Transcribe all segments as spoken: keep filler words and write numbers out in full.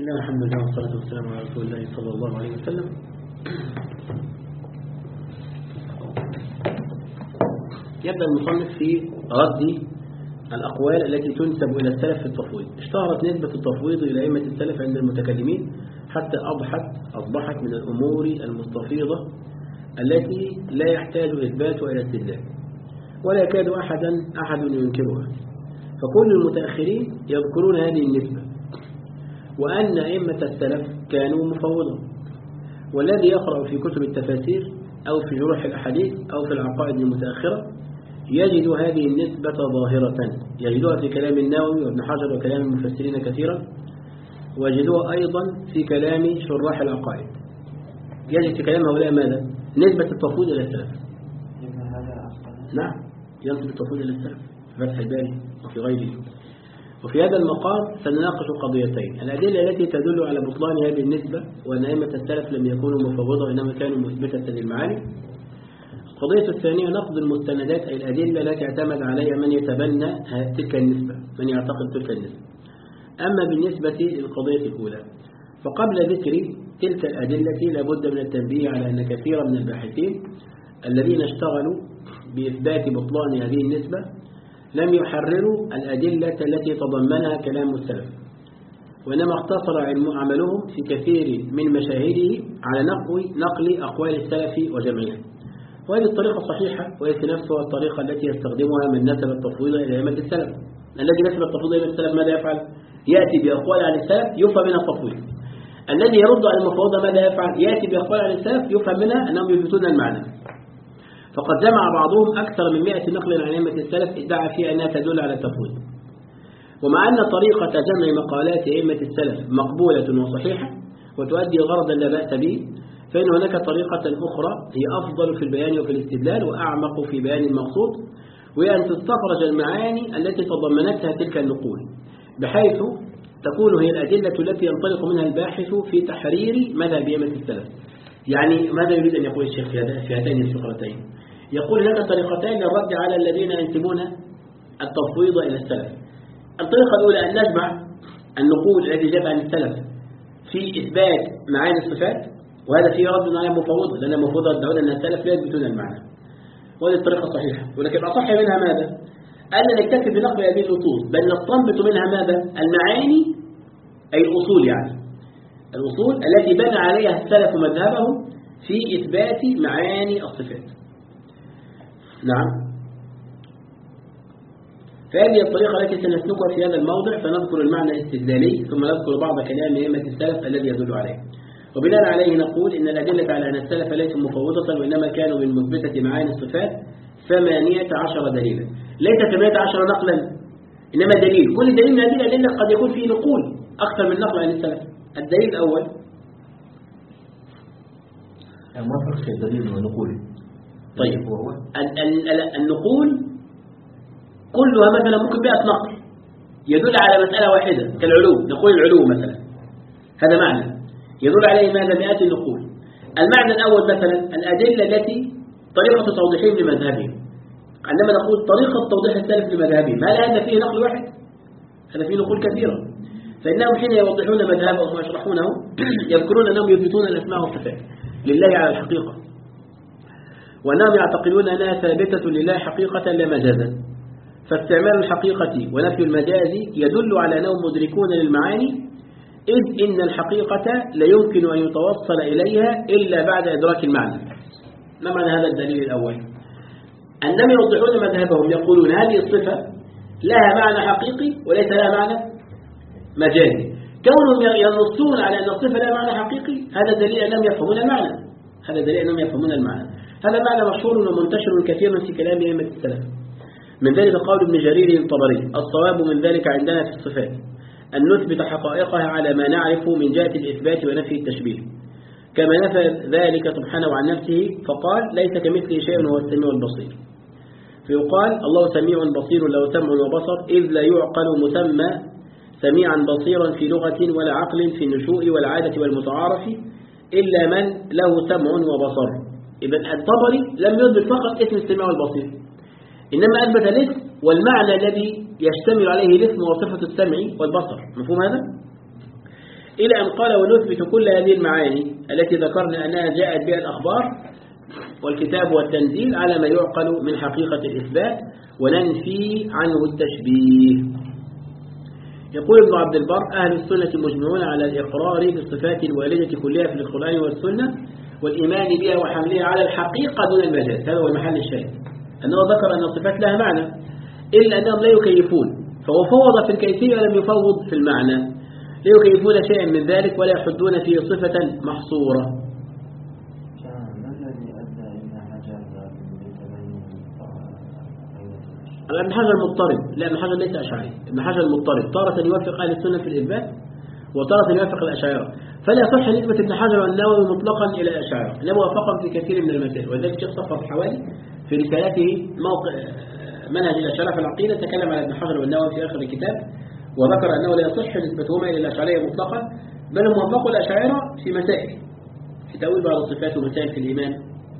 الله الحمد لله والصلاة والسلام على رسول الله صلى الله عليه وسلم. يبدأ المصنف في رد الأقوال التي تنسب إلى السلف في التفويض. اشتهرت نسبة التفويض إلى أئمة السلف عند المتكلمين حتى أضحت أصبحت من الأمور المستفيضة التي لا يحتاج إثباتها إلى استدلال ولا يكاد أحدا أحد ينكرها، فكل المتأخرين يذكرون هذه النسبة وأن أئمة السلف كانوا مفوضة، والذي يقرأ في كتب التفاسير أو في جروح الأحاديث أو في العقائد المتأخرة يجد هذه النسبة ظاهرة، يجدها في كلام النووي وابن حجر وكلام المفسرين كثيرا، ويجدوها أيضا في كلام شراح العقائد. يجد في كلام هؤلاء ماذا؟ نسبة التفويض إلى السلف. نعم، ينسب التفويض إلى السلف في فتح الباري وفي غيره. وفي هذا المقام سنناقش قضيتين: الأدلة التي تدل على بطلان هذه النسبة وأن أئمة السلف لم يكونوا مفوضة وإنما كانوا مثبتة للمعاني. القضية الثانية نقد المستندات، أي الأدلة التي اعتمد عليها من يتبنى تلك النسبة، من يعتقد تلك النسبة. أما بالنسبة للقضية الأولى فقبل ذكر تلك الأدلة لابد من التنبيه على أن كثيرا من الباحثين الذين اشتغلوا بإثبات بطلان هذه النسبة لم يحرروا الأدلة التي تضمنها كلام السلف، وإنما اقتصر عملهم في كثير من مشاهده على نقل نقل أقوال السلف وجمعها. وهذه الطريقة صحيحة، وهي في نفسها الطريقة التي يستخدمها من نسب التفويض إلى أئمة السلف. الذي نسب التفويض إلى السلف ماذا يفعل؟ يأتي بأقوال عن السلف يفهم منها التفويض. الذي يرد على المفوضة ماذا يفعل؟ يأتي بأقوال عن السلف يفهم منها أنهم يثبتون المعنى. فقد جمع بعضهم أكثر من مئة نقل عن أئمة السلف ادعى فيها أنها تدل على التفويض. ومع أن طريقة جمع مقالات أئمة السلف مقبولة وصحيحة وتؤدي غرضا لا بأس به، فإن هناك طريقة أخرى هي أفضل في البيان وفي الاستدلال وأعمق في بيان المقصود، وهي أن تستخرج المعاني التي تضمنتها تلك النقول بحيث تكون هي الأدلة التي ينطلق منها الباحث في تحرير مذهب أئمة السلف. يعني ماذا يريد أن يقول الشيخ في هاتين الفقرتين؟ يقول هناك طريقتين للرد على الذين ينسبون التفويض إلى السلف. الطريقة الأولى أن نجمع النقول التي جاءت عن السلف في إثبات معاني الصفات، وهذا فيه رد على المفوضة، لأن المفوضة يدعون أن السلف لا يثبتون المعنى، وهذه الطريقة صحيحة. ولكن أصح منها ماذا؟ ألا نكتفي بنقل هذه النصوص، بل نستنبط منها ماذا؟ المعاني، أي الأصول، يعني الأصول التي بنى عليها السلف مذهبهم في إثبات معاني الصفات. نعم، فهذه الطريقة التي سنسلكها في هذا الموضع، فنذكر المعنى الاستدلالي ثم نذكر بعض كلام أئمة السلف الذي يدل عليه، وبناء عليه نقول إن الأدلة على أن السلف ليسوا مفوضة وإنما كانوا من مثبتة معاني الصفات ثمانية عشر دليلا، ليس ثمانية عشر نقلا إنما دليل. كل دليل من هذه الأدلة قد يكون فيه نقول أكثر من نقل عن السلف. الدليل الأول، ما فرق في الدليل والنقول؟ طيب، النقول كلها مثلا ممكن مئة نقل يدل على مسألة واحدة كالعلو، نقول العلو مثلا، هذا معنى يدل عليه ماذا؟ مئات النقول. المعنى الأول مثلا الأدلة التي طريقة توضيحهم لمذهبهم، عندما نقول طريقة توضيح السلف لمذهبهم، هل هذا فيه نقل واحد؟ هذا فيه نقول كثيرة، فإنهم حين يوضحون مذهبهم ويشرحونه يذكرون أنهم يثبتون الأسماء والصفات لله على الحقيقة، وأنهم يعتقدون أنها ثابتة لله حقيقة لا مجازا، فاستعمال الحقيقة ونفي المجاز يدل على أنهم مدركون للمعاني، إذ إن الحقيقة لا يمكن أن يتوصل إليها إلا بعد إدراك المعنى. ما معنى هذا الدليل الأول؟ أنهم يوضحون مذهبهم يقولون هذه الصفة لها معنى حقيقي وليس لها معنى مجازي. كونهم ينصون على أن الصفة لها معنى حقيقي هذا دليل أنهم يفهمون المعنى، هذا دليل أنهم يفهمون المعنى. هذا معنى مشهور ومنتشر كثيرا في كلام أئمة السلف. من ذلك قول ابن جرير الطبري: الصواب من ذلك عندنا في الصفات أن نثبت حقائقها على ما نعرف من جهة الإثبات ونفي التشبيه، كما نفى ذلك سبحانه عن نفسه فقال: ليس كمثله شيء وهو السميع البصير. فيقال: الله سميع بصير له سمع وبصر، إذ لا يعقل مسمى سميعا بصيرا في لغة ولا عقل في النشوء والعادة والمتعارف إلا من له سمع وبصر. إذن الطبري لم يثبت فقط اسم السميع والبصير، إنما أثبت الاسم والمعنى الذي يشتمل عليه الاسم وصفة السمع والبصر. مفهوم هذا؟ إلى أن قال ونثبت كل هذه المعاني التي ذكرنا أنها جاءت بها الأخبار والكتاب والتنزيل على ما يعقل من حقيقة الإثبات وننفي عنه التشبيه. يقول ابن عبد البر أهل السنة مجمعون على الإقرار بالصفات الواردة كلها في القرآن والسنة والإيمان بها وحملها على الحقيقة دون المجاز. هذا هو المحل الشاهد، أنه ذكر أن الصفات لها معنى إلا أنهم لا يكيفون، فهو فوض في الكيفية ولم يفوض في المعنى، لا يكيفون شيئا من ذلك ولا يحدون فيه صفة محصورة. ابن حجر المضطرب، لا ابن حجر ليس أشعري، ابن حجر المضطرب تارة يوافق أهل السنة في الإثبات وتارة يوافق الأشاعرة، فلا يصح نسبة ابن حجر والنووي مطلقا إلى الأشاعرة، إنما وافقهم في كثير من المسائل. ولذلك الشيخ صفر الحوالي في رسالته موقع منهج الأشاعرة في العقيدة تكلم على ابن حجر والنووي في آخر الكتاب وذكر أنه لا يصح نسبتهما إلى الأشعرية مطلقا، بل هم وافقوا الأشاعرة في مسائل في تأويل بعض الصفات ومسائل في الإيمان.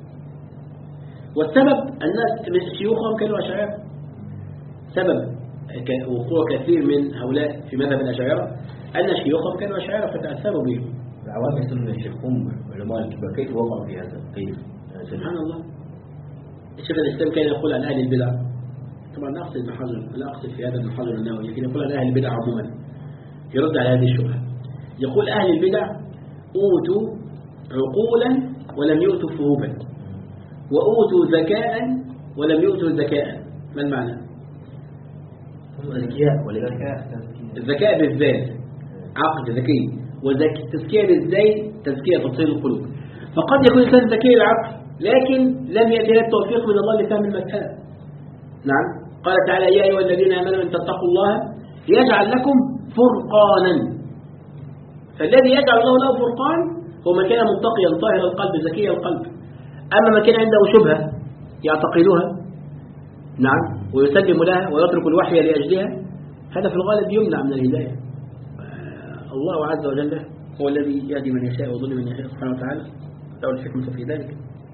والسبب الناس من شيوخهم كانوا أشاعرة، سبب وقوع كثير من هؤلاء في مذهب الأشاعرة أن شيوخهم كانوا أشاعرة فتأثروا بهم. العوام يسمون الشيخهم علماء الكبار، كيف وقعوا في هذا؟ كيف؟ سبحان الله. الشيخ الإسلام كان يقول عن أهل البدع، طبعا لا أقصد ابن حجر، لا أقصد في هذا ابن حجر النووي، لكن يقول عن أهل البدع عموما يرد على هذه الشبهة. يقول أهل البدع أوتوا عقولا ولم يؤتوا فهوبا، وأوتوا ذكاء ولم يؤتوا ذكاء. ما المعنى؟ الذكاء والذكاء الذكاء بالذات عقل ذكي، والتزكية بالزي تزكية تطهير القلوب. فقد يكون الإنسان ذكي العقل لكن لم يأتي له التوفيق من الله لفهم المسألة. نعم، قال تعالى يا أيها الذين آمنوا إن تتقوا الله يجعل لكم فرقانا. فالذي يجعل الله له فرقان هو من كان متقيا طاهر القلب زكي القلب. أما من كان عنده شبهة يعتقدها نعم ويسلم لها ويترك الوحي لأجلها، هذا في الغالب يمنع من الهداية. الله عز وجل هو الذي يهدي من يشاء ويضل من يشاء سبحانه وتعالى، له الحكمة في ذلك.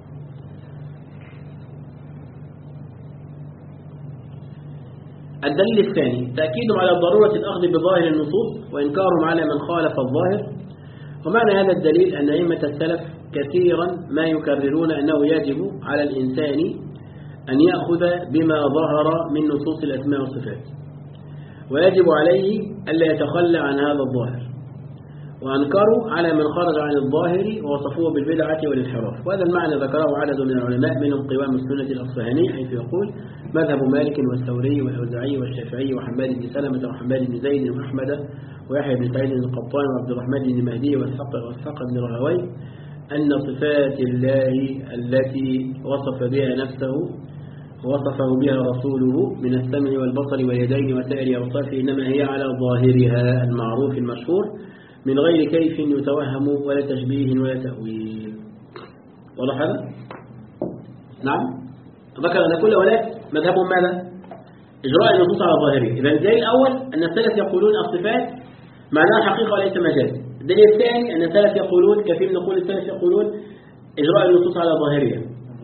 الدليل الثاني تأكيدهم على ضرورة الأخذ بظاهر النصوص وإنكارهم على من خالف الظاهر. ومعنى هذا الدليل أن أئمة السلف كثيرا ما يكررون أنه يجب على الإنسان أن يأخذ بما ظهر من نصوص الأسماء والصفات، ويجب عليه ألا يتخلى عن هذا الظاهر، وأنكروا على من خرج عن الظاهر ووصفوه بالبدعة والانحراف. وهذا المعنى ذكره عدد من العلماء منهم قوام السنة الأصفهاني حيث يقول مذهب مالك والثوري والأوزاعي والشافعي وحماد بن سلمة وحماد بن زيد وأحمد ويحيى بن سعيد القطان وعبد الرحمن بن مهدي والثق بن راهوي أن صفات الله التي وصف بها نفسه وصفه بها رسوله من السمع والبصر واليدين وسائر أوصافه إنما هي على ظاهرها المعروف المشهور من غير كيف يتوهم ولا تشبيه ولا تأويل. واضح هذا؟ نعم، ذكر أن كل هؤلاء مذهبهم ماذا؟ إجراء النصوص على ظاهره. إذا الدليل الأول أن السلف يقولون الصفات معناها حقيقة وليس مجاز. الدليل الثاني أن السلف يقولون كثير من نقول السلف يقولون إجراء النصوص على ظاهرها.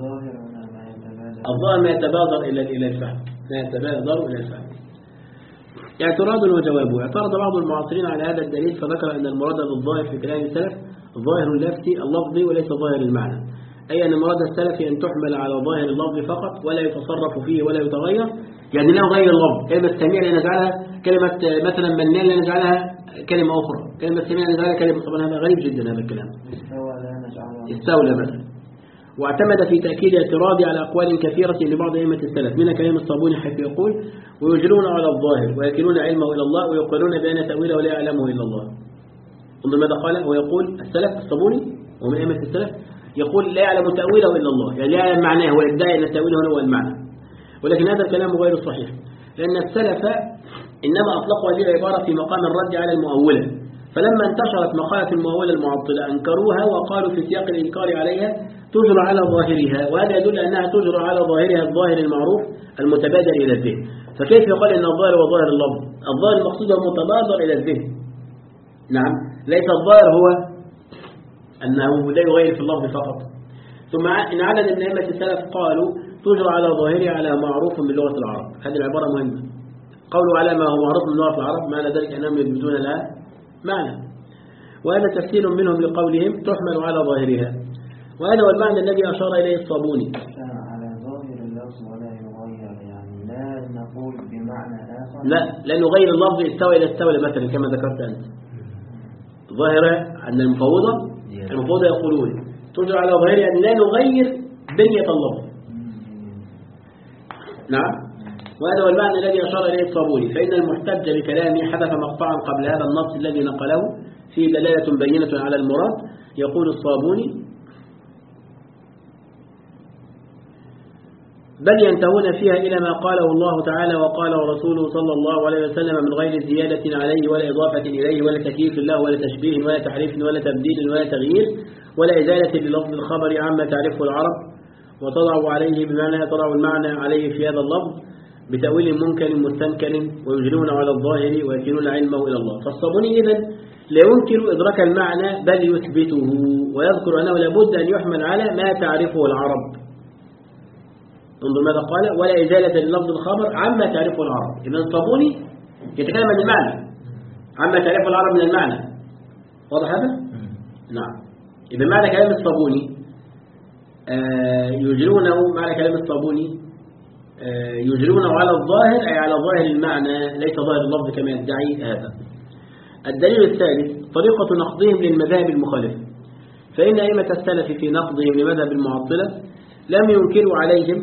الظاهر ما يتبادر إلى إلى الفهم، ما يتبادر إلى الفهم. اعتراض وجوابه. اعترض بعض المعاصرين على هذا الدليل فذكر أن المراد بالظاهر في كلام السلف ظاهر اللفظي اللفظي وليس ظاهر المعنى، أي أن مراد السلف أن تحمل على ظاهر اللفظ فقط ولا يتصرف فيه ولا يتغير، يعني لا غير اللفظ. كلمة سميع لنجعلها كلمة مثلا منان لنجعلها كلمة أخرى، كلمة سميع لنجعلها كلمة. طبعا هذا غريب جدا هذا الكلام. استولى مثلا. واعتمد في تأكيد اعتراضي على أقوال كثيرة لبعض أئمة السلف منها كلام الصابوني حيث يقول ويجرون على الظاهر ويكلون علمه إلى الله ويقولون بأن تأويله ولا يعلمه إلا الله. انظر ماذا قال، ويقول السلف الصابوني ومن أئمة السلف يقول لا يعلم تأويله إلا الله، يعني لا يعلم معناه ويدعي أن تأويله هو المعنى. ولكن هذا الكلام غير صحيح، لأن السلف إنما أطلقوا هذه العبارة في مقام الرد على المؤولة، فلما انتشرت مقالة المؤولة المعطلة أنكروها وقالوا في سياق الإنكار عليها تجرى على ظاهرها، وهذا يدل أنها تجرى على ظاهرها الظاهر المعروف المتبادر إلى الذهن. فكيف يقال أن الظاهر هو ظاهر اللفظ؟ الظاهر المقصود هو المتبادر إلى الذهن. نعم، ليس الظاهر هو أنه لا يغير في اللفظ فقط. ثم إن عدد من أئمة السلف قالوا تجرى على ظاهرها على معروف من لغة العرب. هذه العبارة مهمة. قولوا على ما هو معروف من لغة العرب معنى ذلك أنهم يثبتون لها معنى. وهذا تفسير منهم لقولهم تحمل على ظاهرها، وهذا هو المعنى الذي أشار إليه الصابوني. على ظاهر اللفظ ولا يغير، يعني لا نقول بمعنى آخر. لا لا نغير اللفظ استوى إلى استوى مثلا كما ذكرت أنت. ظاهرة أن المفوضة المفوضة يقولون تجر على ظاهرها أن لا نغير بنية اللفظ. نعم، وهذا هو المعنى الذي أشار إليه الصابوني. فإن المحتج بكلامه حذف مقطعا قبل هذا النص الذي نقله فيه دلالة بينة على المراد. يقول الصابوني: بل ينتهون فيها إلى ما قاله الله تعالى وقال رسوله صلى الله عليه وسلم من غير زيادة عليه ولا إضافة إليه ولا تكييف له ولا تشبيه ولا تحريف ولا تبديل ولا تغيير ولا إزالة للفظ الخبر عما تعرفه العرب وتضع عليه بمعنى تضع المعنى عليه في هذا اللفظ بتأويل منكر مستنكر ويجرون على الظاهر ويكلون علمه إلى الله. فالصابوني إذن لا ينكر إدراك المعنى بل يثبته ويذكر أنه لابد أن يحمل على ما تعرفه العرب. انظر ماذا قال: ولا إزالة للفظ الخبر عما تعرفه العرب. إذن الصابوني يتكلم عن المعنى عما تعرفه العرب من المعنى. واضح هذا؟ نعم. إذن معنى كلام الصابوني آه يجرونه معنى كلام الصابوني آه يجرونه على الظاهر أي على ظاهر المعنى ليس ظاهر اللفظ كما يدعي هذا. الدليل الثالث طريقة نقضهم للمذاهب المخالفة. فإن أئمة السلف في نقضهم لمذهب المعطلة لم ينكروا عليهم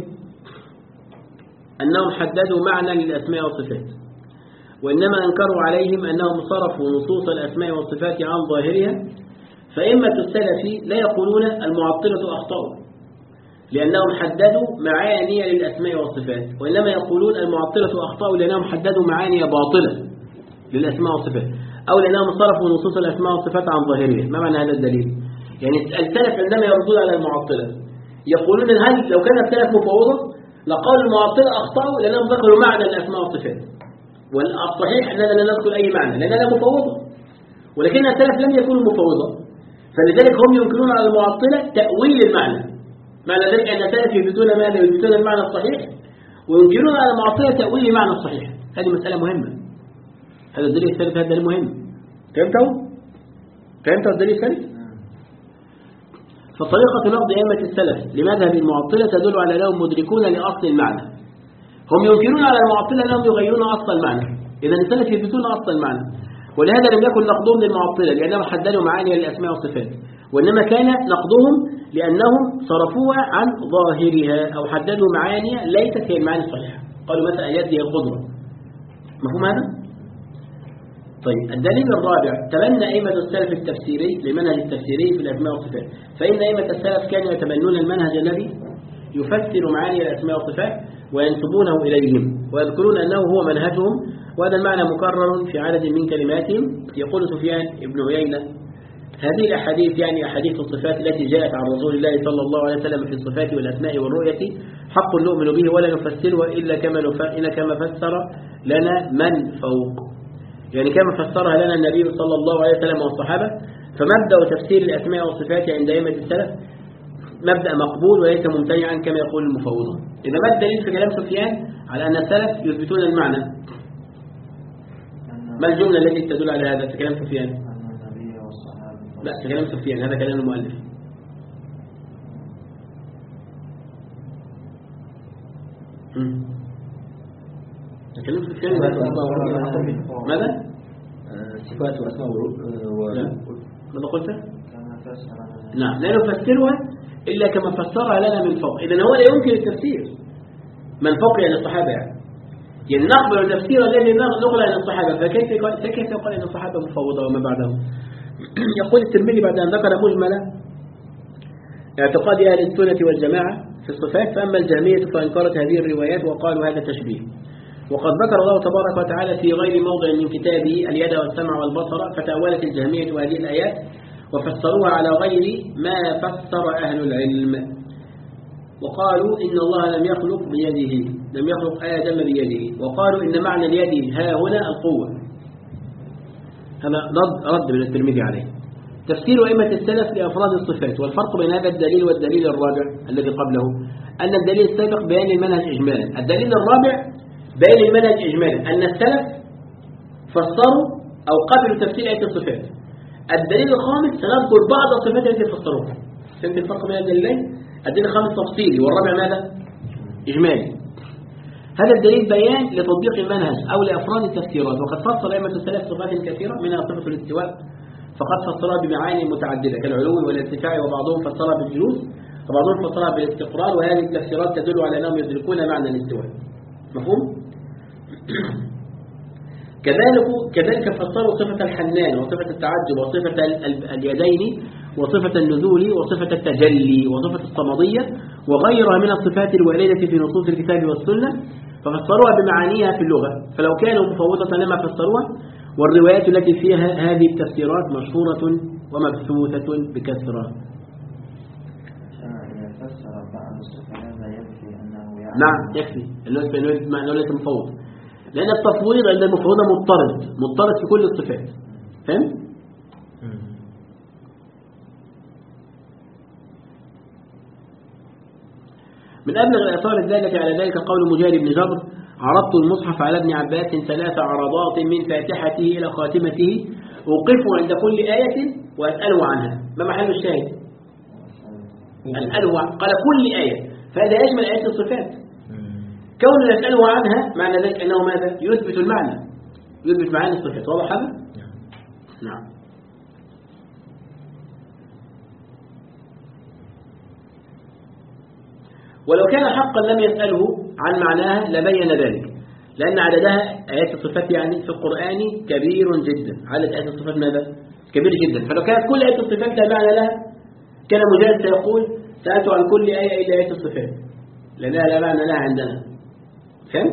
أنهم حددوا معنى للأسماء والصفات، وإنما أنكروا عليهم أنهم صرفوا نصوص الأسماء والصفات عن ظاهرها. فإمة السلف لا يقولون المعطلة أخطأوا لأنهم حددوا معاني للأسماء والصفات، وإنما يقولون المعطلة أخطأوا لأنهم حددوا معاني باطلة للأسماء والصفات، أو لأنهم صرفوا نصوص الأسماء والصفات عن ظاهرها. ما معنى هذا الدليل؟ يعني السلف عندما يردون على المعطلة يقولون هل لو كان السلف مفوضة لقالوا المعطلة أخطأوا لأنهم ذكروا معنى الأسماء والصفات، والصحيح أننا لا نذكر أي معنى لأننا مفوضة، ولكن السلف لم يكونوا مفوضة، فلذلك هم ينكرون على المعطلة تأويل المعنى. معنى ذلك أن السلف يثبتون ماذا؟ يثبتون المعنى الصحيح وينكرون على المعطلة تأويل المعنى الصحيح. هذه مسألة مهمة. هذا الدليل الثالث، هذا المهم. فهمتوا؟ فهمتوا الدليل الثالث؟ فطريقة نقض أئمة السلف لمذهب المعطلة تدل على أنهم مدركون لأصل المعنى. هم ينكرون على المعطلة أنهم يغيرون أصل المعنى، إذا السلف يثبتون أصل المعنى، ولهذا لم يكن نقضهم للمعطلة لأنهم حددوا معاني للأسماء والصفات، وإنما كان نقضهم لأنهم صرفوها عن ظاهرها أو حددوا معاني ليست هي المعاني الصحيحة. قالوا مثلا يد هي القدرة. مفهوم هذا؟ طيب، الدليل الرابع تبنى أئمة السلف التفسيري للمنهج التفسيري في الأسماء والصفات. فإن أئمة السلف كانوا يتبنون المنهج الذي يفسر معاني الأسماء والصفات وينسبونه إليهم ويذكرون أنه هو منهجهم، وهذا المعنى مكرر في عدد من كلماتهم. يقول سفيان بن عيينة: هذه الأحاديث يعني أحاديث الصفات التي جاءت عن رسول الله صلى الله عليه وسلم في الصفات والأسماء والرؤية حق نؤمن به ولا نفسره إلا كما إلا كما فسر لنا من فوق، يعني كما فسرها لنا النبي صلى الله عليه وسلم والصحابة. فمبدأ تفسير الأسماء والصفات عند أئمة السلف مبدأ مقبول وليس ممتنعا كما يقول المفوضون. إذا ما الدليل في كلام سفيان على أن السلف يثبتون المعنى؟ ما الجملة التي تدل على هذا في كلام سفيان؟ لا، في كلام سفيان، هذا كلام المؤلف. كلام سفيان ماذا؟ صفات وأسماء لا، ماذا قلت؟ نعم، لا نفسرها إلا كما فسرها لنا من فوق. إذن هو لا يمكن التفسير من فوق يعني الصحابة، يعني يعني نقبل التفسير الذي نقل عن الصحابة. فكيف كيف يقول أن الصحابة مفوضة وما بعدهم؟ يقول الترمذي بعد أن ذكر مجملة اعتقاد أهل السنة والجماعة في الصفات، فأما الجهمية فأنكرت هذه الروايات وقالوا هذا تشبيه. وقد ذكر الله تبارك وتعالى في غير موضع من كتابه اليد والسمع والبصر، فتأولت الجهمية هذه الآيات وفسروها على غير ما فسر أهل العلم، وقالوا إن الله لم يخلق بيده، لم يخلق آدم بيده، وقالوا إن معنى اليد ها هنا القوة. هذا رد, رد من الترمذي عليه. تفسير أئمة السلف لأفراد الصفات. والفرق بين هذا الدليل والدليل الرابع الذي قبله أن الدليل السابق بيان المنهج إجمالا، الدليل الرابع بيان المنهج إجمالا، أن السلف فسروا أو قبلوا تفسير آية الصفات. الدليل الخامس سنذكر بعض الصفات التي تفسرها. فهمت الفرق بين الدليلين؟ الدليل الخامس تفصيلي والرابع ماذا؟ إجمالي. هذا الدليل بيان لتطبيق المنهج أو لأفراد التفسيرات، وقد فسر أئمة السلف صفات كثيرة منها صفة الاستواء، فقد فسرها بمعاني متعددة كالعلو والارتفاع، وبعضهم فسرها بالجلوس وبعضهم فسرها بالاستقرار، وهذه التفسيرات تدل على أنهم يدركون معنى الاستواء. مفهوم؟ كذلك كذلك فسروا صفة الحنان وصفة التعجب وصفة اليدين وصفة النزول وصفة التجلي وصفة الصمدية وغيرها من الصفات الواردة في نصوص الكتاب والسنة، ففسروها بمعانيها في اللغة، فلو كانوا مفوضة لما فسروها. والروايات التي فيها هذه التفسيرات مشهورة ومبثوثة بكثرة. إذا فسر بعض الصفات لا يكفي أنه يعني نعم يكفي، اللي ليس مفوض، لأن التفويض عند المفوضة مضطرد مضطرد في كل الصفات. فهم؟ من أبلغ الآثار الدالة على ذلك قول مجاهد بن جبر: عرضت المصحف على ابن عباس ثلاث عرضات من فاتحته إلى خاتمته، أوقف عند كل آية وأسأله عنها. ما محل الشاهد؟ أسأله قال كل آية، فهذا يشمل آيات الصفات. كون نسأله عنها معنى ذلك أنه ماذا؟ يثبت المعنى، يثبت معاني الصفات. واضح هذا؟ نعم. ولو كان حقا لم يسأله عن معناها لبين ذلك، لأن عددها آيات الصفات يعني في القرآن كبير جدا. عدد آيات الصفات ماذا؟ كبير جدا. فلو كانت كل آيات الصفات لا معنى لها كان مجاهد سيقول: سألت عن كل آية إلا آيات الصفات، لأنها لا معنى لها عندنا. فهم؟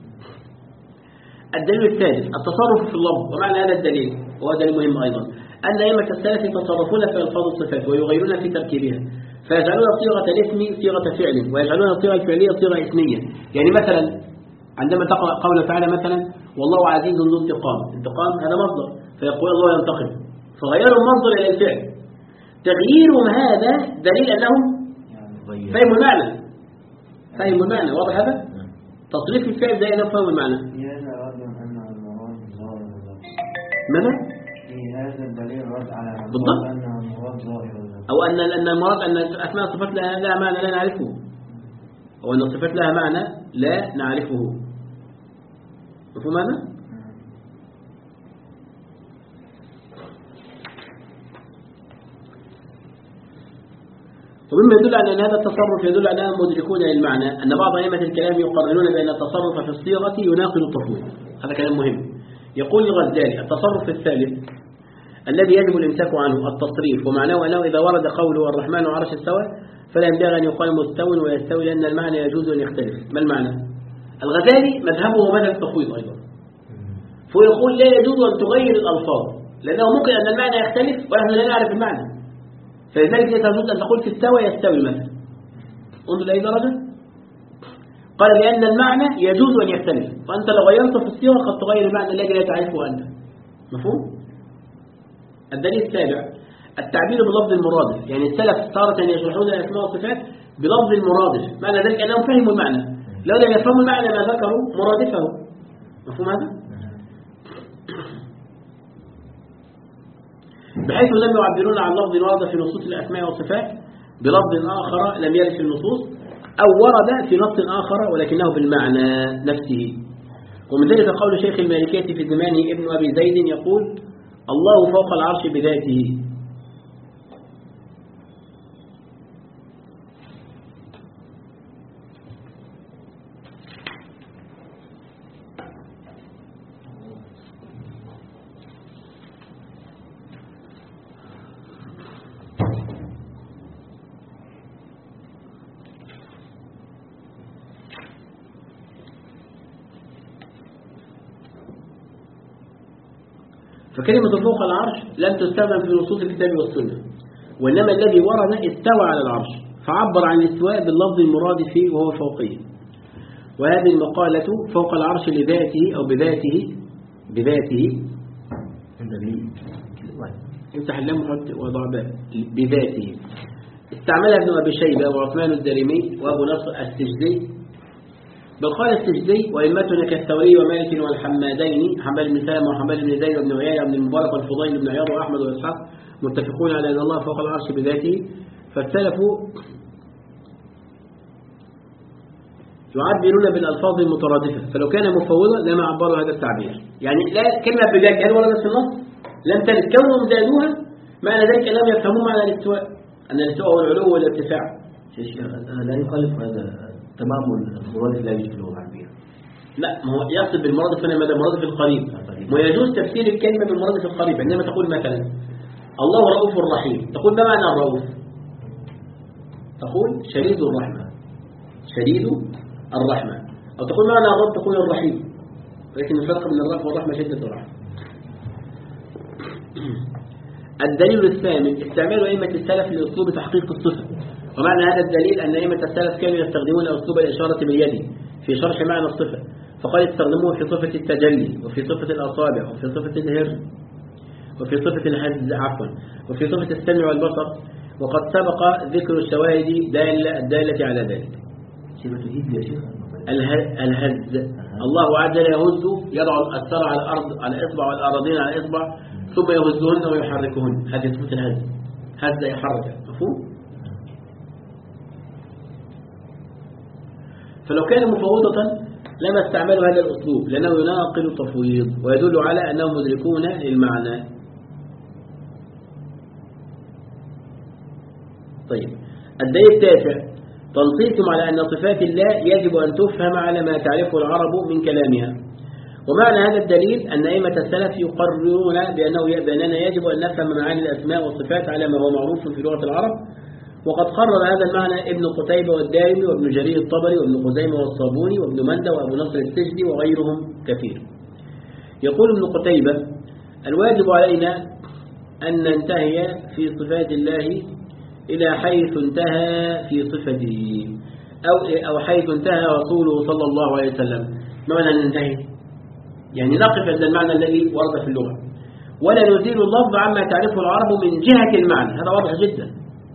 الدليل الثالث التصرف في اللفظ. ومعنى هذا الدليل وهو دليل مهم أيضا أن أئمة السلف يتصرفون في ألفاظ الصفات ويغيرون في تركيبها، فيجعلون صيغة الاسم صيغة فعل، ويجعلون الصيغة الفعلية صيغة اسمية. يعني مثلا عندما تقرأ قوله تعالى مثلا: والله عزيز ذو انتقام، انتقام هذا مصدر، فيقول الله ينتقم، فغيروا المصدر إلى الفعل. تغييرهم هذا دليل أنهم فهموا المعنى، فهموا المعنى. واضح هذا؟ تصريف الفعل ده أنهم فهموا المعنى. في هذا رد أن المراد ظاهر اللفظ. ماذا؟ في هذا الدليل رد على بالضبط. أن المراد ظاهر اللفظ، أو أن أن المراد أن أسماء الصفات لها لها معنى لا نعرفه، أو أن الصفات لها معنى لا نعرفه. مفهوم هذا؟ ومما يدل على أن هذا التصرف يدل على أنهم مدركون للمعنى أن بعض أئمة الكلام يقررون بأن التصرف في الصيغة يناقض التفويض. هذا كلام مهم. يقول الغزالي: التصرف الثالث الذي يجب الامساك عنه التصريف، ومعناه أنه إذا ورد قوله الرحمن عرش استوى فلا ينبغي أن يقال مستو ويستوي، لأن المعنى يجوز أن يختلف. ما المعنى؟ الغزالي مذهبه مذهب التفويض أيضا، فيقول لا يجوز أن تغير الألفاظ، لأنه ممكن أن المعنى يختلف ونحن لا نعرف المعنى، فلذلك لا تجوز أن تقول في استوى يستوي مثلا. انظر لأي درجة؟ قال لأن المعنى يجوز أن يختلف، وأنت لو غيرت في الصيغة قد تغير المعنى الذي لا تعرفه أنت. مفهوم؟ الدليل السابع التعبير بلفظ المرادف. يعني السلف تارة يشرحون الأسماء والصفات بلفظ المرادف، معنى ذلك أنهم فهموا المعنى، لو لم يفهموا المعنى ما ذكروا مرادفه. مفهوم هذا؟ بحيث لم يعبرون عن لفظ ورد في نصوص الأسماء والصفات بلفظ آخر لم يرد في النصوص، أو ورد في نص آخر ولكنه بالمعنى نفسه. ومن ذلك قول شيخ المالكية في زمانه ابن أبي زيد يقول: الله فوق العرش بذاته. فكلمة فوق العرش لم تستخدم في نصوص الكتاب والسنة، وإنما الذي ورد استوى على العرش، فعبر عن الاستواء باللفظ المراد فيه وهو فوقيه. وهذه المقالة فوق العرش لذاته أو بذاته بذاته امسح اللام وحط وضع بذاته استعملها ابن أبي شيبة وعثمان الدارمي وأبو نصر السجدي بل قال السجدي وإمتنا كالثوري ومالك والحمادين حمال بن سلمة وحمال بن زيد وابن عيينة وابن المبارك والفضيل بن عياض وأحمد وإسحاق متفقون على أن الله فوق العرش بذاته. فالسلف يعبرون بالألفاظ المترادفة، فلو كان مفوضا لما عبروا هذا التعبير. يعني لا كلمة بذاته هل وردت في النص؟ لم ترد، كونهم زادوها معنى ذلك لم يفهموا معنى الاستواء، أن الاستواء هو العلو والارتفاع. لا يخالف هذا تمام المراد لا يوجد له عربية. لا، ما هو يقصد بالمرادف هنا ماذا؟ مرادف القريب، ويجوز تفسير الكلمة بالمرادف القريب. عندما تقول مثلا الله رؤوف رحيم، تقول ما معنى الرؤوف؟ تقول شديد الرحمة، شديد الرحمة. أو تقول ما معنى الرب؟ تقول الرحيم، ولكن الفرق بين الرب والرحمة شدة الرحمة. الدليل الثامن استعمال أئمة السلف لأسلوب تحقيق الصفة. ومعنى هذا الدليل أن أئمة السلف كانوا يستخدمون أسلوب الإشارة باليد في شرح معنى الصفة، فقد استخدموه في صفة التجلي، وفي صفة الأصابع، وفي صفة الهر، وفي صفة الهز عفوا، وفي صفة السمع والبصر. وقد سبق ذكر الشواهد دالة الدالة على ذلك. الهز الله عز وجل يهز، يضع الأثر على الأرض على إصبع والأراضين على إصبع ثم يهزهن ويحركهن، هذه صفة الهز، هز يحرك، مفهوم؟ فلو كان مفوضة لما استعملوا هذا الأسلوب لأنه يناقل التفويض ويدل على أنهم مدركون للمعنى. طيب، الدليل التاسع تنصيصهم على أن صفات الله يجب أن تفهم على ما تعرفه العرب من كلامها. ومعنى هذا الدليل أن أئمة السلف يقررون بأنه بأننا يجب أن نفهم معاني الأسماء والصفات على ما هو معروف في لغة العرب. وقد قرر هذا المعنى ابن قتيبة والدارمي وابن جرير الطبري وابن خزيمة والصابوني وابن مندى وأبو نصر السجدي وغيرهم كثير. يقول ابن قتيبة: الواجب علينا أن ننتهي في صفات الله إلى حيث انتهى في صفته، أو أو حيث انتهى رسوله صلى الله عليه وسلم. ما معنى ننتهي؟ يعني نقف عند المعنى الذي ورد في اللغة، ولا نزيل اللفظ عما تعرفه العرب من جهة المعنى. هذا واضح جدا،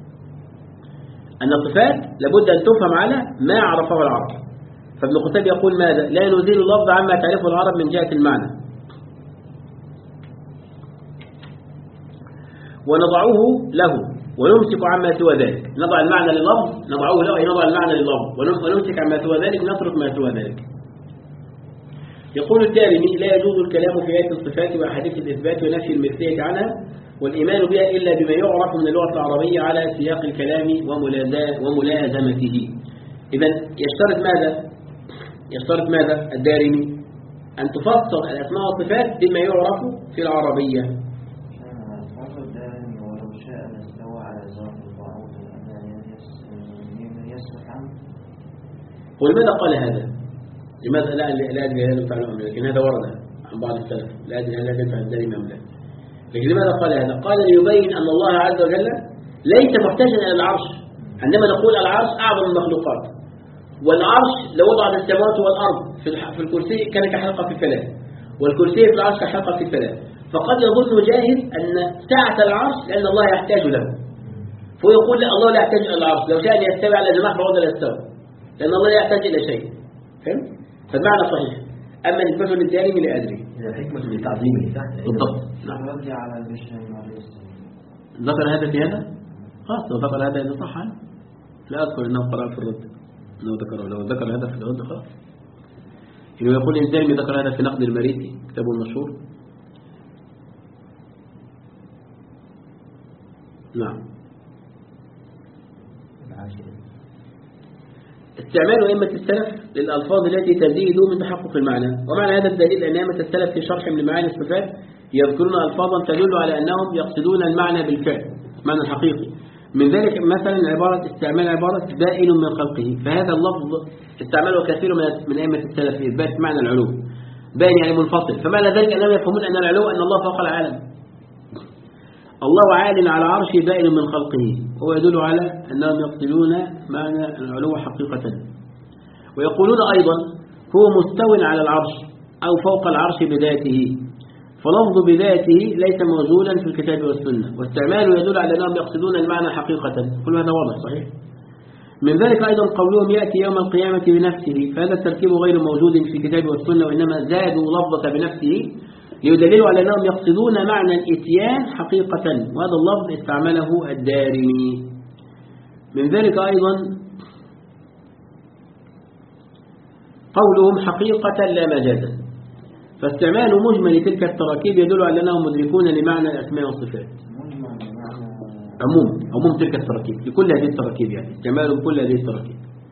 أن الصفات لابد أن تفهم على ما عرفه العرب. فابن قتيبة يقول ماذا؟ لا نزيل اللفظ عما تعرفه العرب من جهة المعنى، ونضعه له ونمسك عما سوى ذلك. نضع المعنى لللفظ، نضعه له أي نضع المعنى لللفظ، ونمسك عما سوى ذلك، نترك ما سوى ذلك. يقول الدارمي: لا يجوز الكلام في آيات الصفات وأحاديث الإثبات ونفي المثلية عنها والإيمان بها إلا بما يعرف من اللغة العربية على سياق الكلام وملازمته. إذا يشترط ماذا؟ يشترط ماذا الدارمي؟ أن تفسر الأسماء والصفات بما يعرف في العربية. ولماذا قال هذا؟ لماذا لا لا أدري هذا ينفع الأمر، لكن هذا ورد عن بعض السلف، لا أدري هذا ينفع الدارمي أم لا. لكن لماذا قال هذا؟ قال ليبين أن الله عز وجل ليس محتاجا إلى العرش. عندما نقول العرش أعظم المخلوقات، والعرش لو وضع السماوات والأرض في الكرسي كان كحلقة في الفلاة، والكرسي في العرش كحلقة في الفلاة. فقد يظن جاهل أن سعة العرش لأن الله يحتاج له، فهو يقول لا، الله لا يحتاج إلى العرش، لو شاء أن يستوي على جناح بعوضة لا يستوي، لأن الله لا يحتاج إلى شيء. فهمت؟ فالمعنى صحيح. أما نسبته للدارمي لا أدري. إذا حكمة لتعظيمه تحت بالضبط. نعم. ذكر هذا في هذا؟ خلاص، لو ذكر هذا إذا صح عنه. لا أذكر أنه قرأ في الرد أنه ذكر، لو ذكر هذا في الرد خلاص. إنه يقول الدارمي ذكر هذا في نقد المريسي كتابه المشهور. نعم. استعمال أئمة السلف للألفاظ التي تزيد من تحقق المعنى. ومعنى هذا الدليل أن أئمة السلف في شرح من معاني الصفات يذكرون ألفاظا تدل على أنهم يقصدون المعنى بالفعل، معنى الحقيقي. من ذلك مثلا عبارة استعمال عبارة بائن من خلقه، فهذا اللفظ استعمله كثير من أئمة السلف في إثبات معنى العلو. بائن يعني منفصل، فمعنى ذلك أنهم يفهمون أن العلو أن الله فوق العالم. الله عال على عرشه بائن من خلقه، وهو يدل على أنهم يقصدون معنى العلو حقيقة. ويقولون أيضا هو مستو على العرش أو فوق العرش بذاته، فلفظ بذاته ليس موجودا في الكتاب والسنة، واستعماله يدل على أنهم يقصدون المعنى حقيقة. كل هذا واضح صحيح. من ذلك أيضا قولهم يأتي يوم القيامة بنفسه، فهذا التركيب غير موجود في الكتاب والسنة، وإنما زادوا لفظة بنفسه ليدللوا على أنهم يقصدون معنى الإتيان حقيقة، وهذا اللفظ استعمله الدارمي. من ذلك أيضا قولهم حقيقة لا مجازا، فاستعمال مجمل تلك التراكيب يدل على أنهم مدركون لمعنى الأسماء والصفات. عموم عموم تلك التراكيب لكل هذه التراكيب، يعني استعمال كل هذه التراكيب.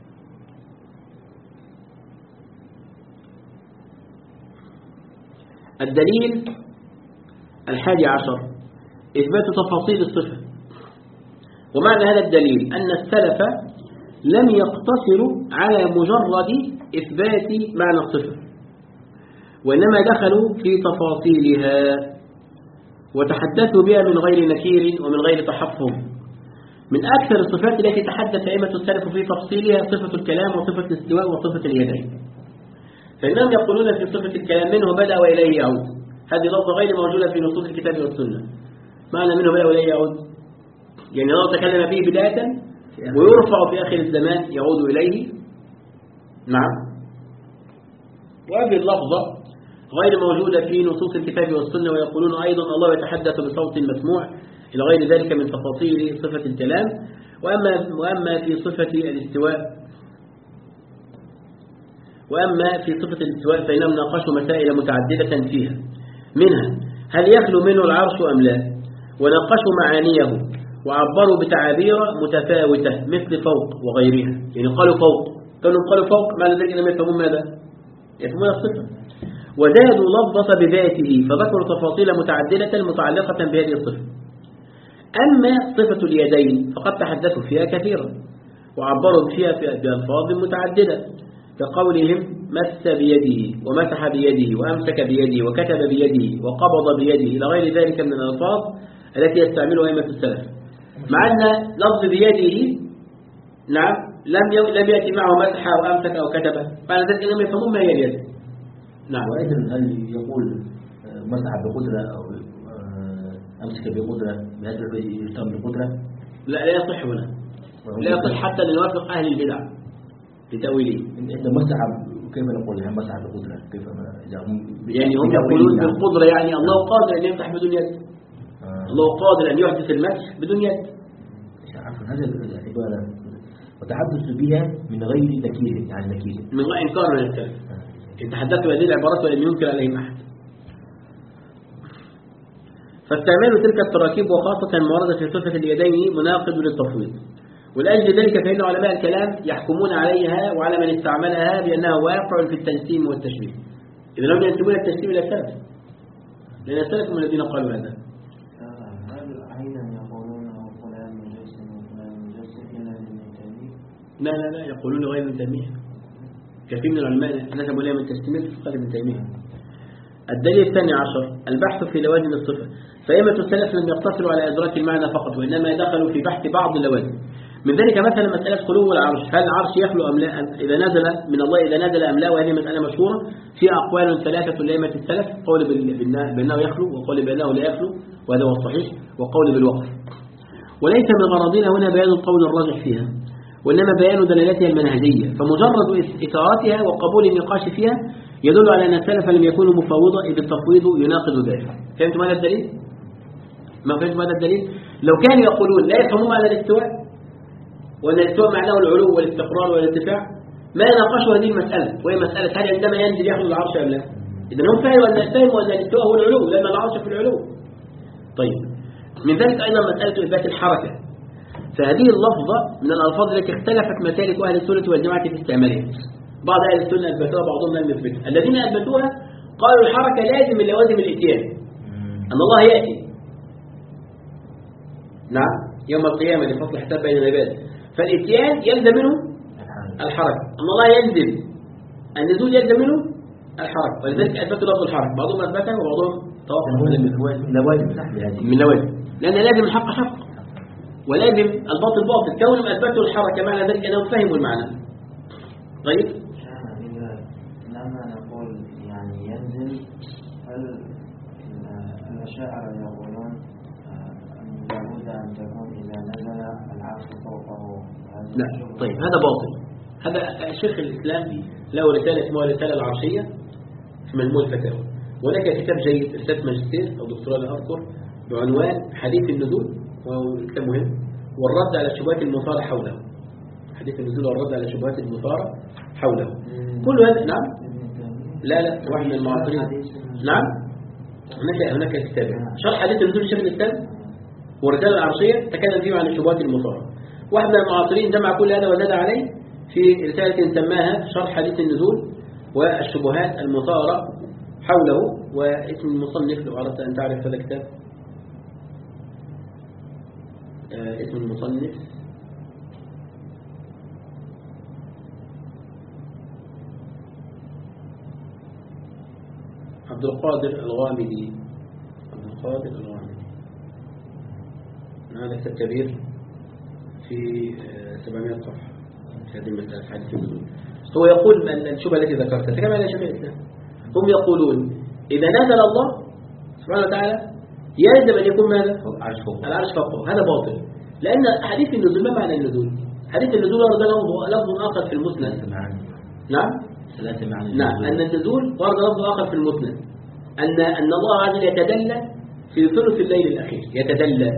الدليل الحادي عشر إثبات تفاصيل الصفة. ومعنى هذا الدليل أن السلف لم يقتصروا على مجرد إثبات معنى الصفة، وإنما دخلوا في تفاصيلها وتحدثوا بها من غير نكير ومن غير تحفظ. من أكثر الصفات التي تحدث أئمة السلف في تفصيلها صفة الكلام وصفة الاستواء وصفة اليدين. فإنهم يقولون في صفة الكلام منه بدأ وإليه يعود، هذه لفظة غير موجودة في نصوص الكتاب والسنة. معنى منه بدأ وإليه يعود يعني الله تكلم فيه بداية ويرفع في آخر الزمان يعود إليه. نعم. وهذه اللفظة غير موجودة في نصوص الكتاب والسنة، ويقولون أيضا الله يتحدث بصوت مسموع إلى غير ذلك من تفاصيل صفة الكلام. وأما, وأما في صفة الاستواء وأما في صفة الاستواء فإنهم ناقشوا مسائل متعددة فيها، منها هل يخلو منه العرش أم لا، وناقشوا معانيه وعبروا بتعابير متفاوتة مثل فوق وغيرها. يعني قالوا فوق، كانوا قالوا فوق معنى ذلك أنهم يفهمون ماذا؟ يفهمون الصفة. وزادوا لفظة بذاته فذكروا تفاصيل متعددة متعلقة بهذه الصفة. أما صفة اليدين فقد تحدثوا فيها كثيرا وعبروا فيها بألفاظ متعددة، كقولهم مس بيده ومسح بيده وأمسك بيده وكتب بيده وقبض بيده إلى غير ذلك من الألفاظ التي يستعملها أئمة السلف، مع أن لفظ بيده نعم لم لم يأتي معه مسح أو أمسك أو كتب، معنى ذلك أنهم يفهمون ما هي اليد. نعم. وأيضا هل يقول مسح بقدرة أو أمسك بقدرة بهذا يشتغل بقدرة؟ لا لا يصح هنا، لا يصح حتى لنوافق أهل البدع لتأويله. إذا مسح كيف نقول يعني مسح بقدرة؟ كيف إذا هم يعني هم يقولون بالقدرة يعني الله قادر أن يمسح بدون يد. آه. الله قادر أن يحدث المسح بدون يد. عفوا هذا العبارة وتحدث بها من غير نكير، يعني نكير من غير إنكار من السلف. آه. تحدثوا بهذه العبارات ولم ينكر عليهم أحد. فاستعمال تلك التراكيب وخاصة الموردة في صفة اليدين مناقض للتفويض، ولأجل ذلك فإن علماء الكلام يحكمون عليها وعلى من استعملها بأنها واقع في التجسيم والتشبيه. إذا لم ينسبون التجسيم إلى السلف، لأن السلف هم الذين قالوا هذا. لا لا لا يقولون غير ابن تيمية. كثير من العلماء نسبوا إليهم التجسيم قال ابن تيمية. الدليل الثاني عشر البحث في لوازم الصفة. فأئمة السلف لم يقتصروا على إدراك المعنى فقط، وإنما دخلوا في بحث بعض اللوازم. من ذلك مثلا مسألة خلو العرش، هل العرش يخلو أم لا؟ إذا نزل من الله إذا نزل أم لا؟ وهذه مسألة مشهورة في أقوال ثلاثة لأئمة السلف، قول بأنه يخلو، وقول بأنه لا يخلو وهذا هو الصحيح، وقول بالوقف. وليس من غرضنا هنا بيان القول الراجح فيها، وإنما بيان دلالتها المنهجية، فمجرد إثارتها وقبول النقاش فيها يدل على أن السلف لم يكونوا مفوضة، إذ التفويض يناقض ذلك. فهمتم هذا الدليل؟ ما فهمتم هذا الدليل؟ لو كانوا يقولون لا يفهمون معنى الاستواء وأن الاستواء معناه العلو والاستقرار والارتفاع ما ناقشوا هذه المسألة، وهي مسألة هل عندما ينزل يخلو العرش أم لا؟ إذا هم فهموا أن فهموا أن الاستواء هو العلو لأن العرش في العلو. طيب من ذلك أيضا مسألة إثبات الحركة، فهذه اللفظة من الألفاظ التي اختلفت مسالك أهل السنة والجماعة في استعمالها. بعض أهل السنة أثبتوها بعضهم لم يثبتها. الذين أثبتوها قالوا الحركة لازم من لوازم الإتيان، أن الله يأتي نعم يوم القيامة لفصل حساب بين العباد، فالإتيان يلزم منه الحركة، أن الله ينزل النزول يلزم منه الحركة، ولذلك أثبتوا لفظ الحركة، بعضهم أثبتها وبعضهم توقف من لوازم من لوازم، لأن لازم الحق حق ولازم الباطل باطل، كونهم أثبتوا الحركة معنى ذلك أنهم فهموا المعنى. طيب لما نقول يعني ينزل، هل الأشاعرة يقولون أن لابد لابد أن تكون إذا نزل العرش فوقه. لا طيب هذا باطل. هذا شيخ الإسلام له رسالة اسمها الرسالة العرشية في مجموع الفتاوى، وهناك كتاب جيد رسالة ماجستير أو دكتوراه لا أذكر بعنوان حديث النزول، وهو كتاب مهم، والرد على الشبهات المثارة حوله. حديث النزول والرد على الشبهات المثارة حوله. كل هذا نعم لا لا واحد من المعاصرين نعم هناك هناك كتاب شرح حديث النزول شيخ الإسلام والرسالة العرشية تكلم فيه عن الشبهات المثارة. واحد من المعاصرين جمع كل هذا وزاد عليه في رسالة سماها شرح حديث النزول والشبهات المثارة حوله. واسم المصنف لو أردت أن تعرف هذا الكتاب آه اسم المصنف عبد القادر الغامدي. عبد القادر الغامدي هذا كتاب كبير في سبعمائة صفحة في هذه المسألة حديث النزول. هو يقول أن الشبهة التي ذكرتها كما على شيخ الإسلام هم يقولون إذا نزل الله سبحانه وتعالى يلزم أن يكون ماذا؟ العرش فوقه. العرش فوقه. هذا باطل، لأن حديث النزول ما معنى النزول؟ حديث النزول ورد له لفظ آخر في المسند. نعم ثلاثة معاني. نعم أن النزول ورد لفظ آخر في المسند أن أن الله عز وجل يتدلى في ثلث الليل الأخير يتدلى،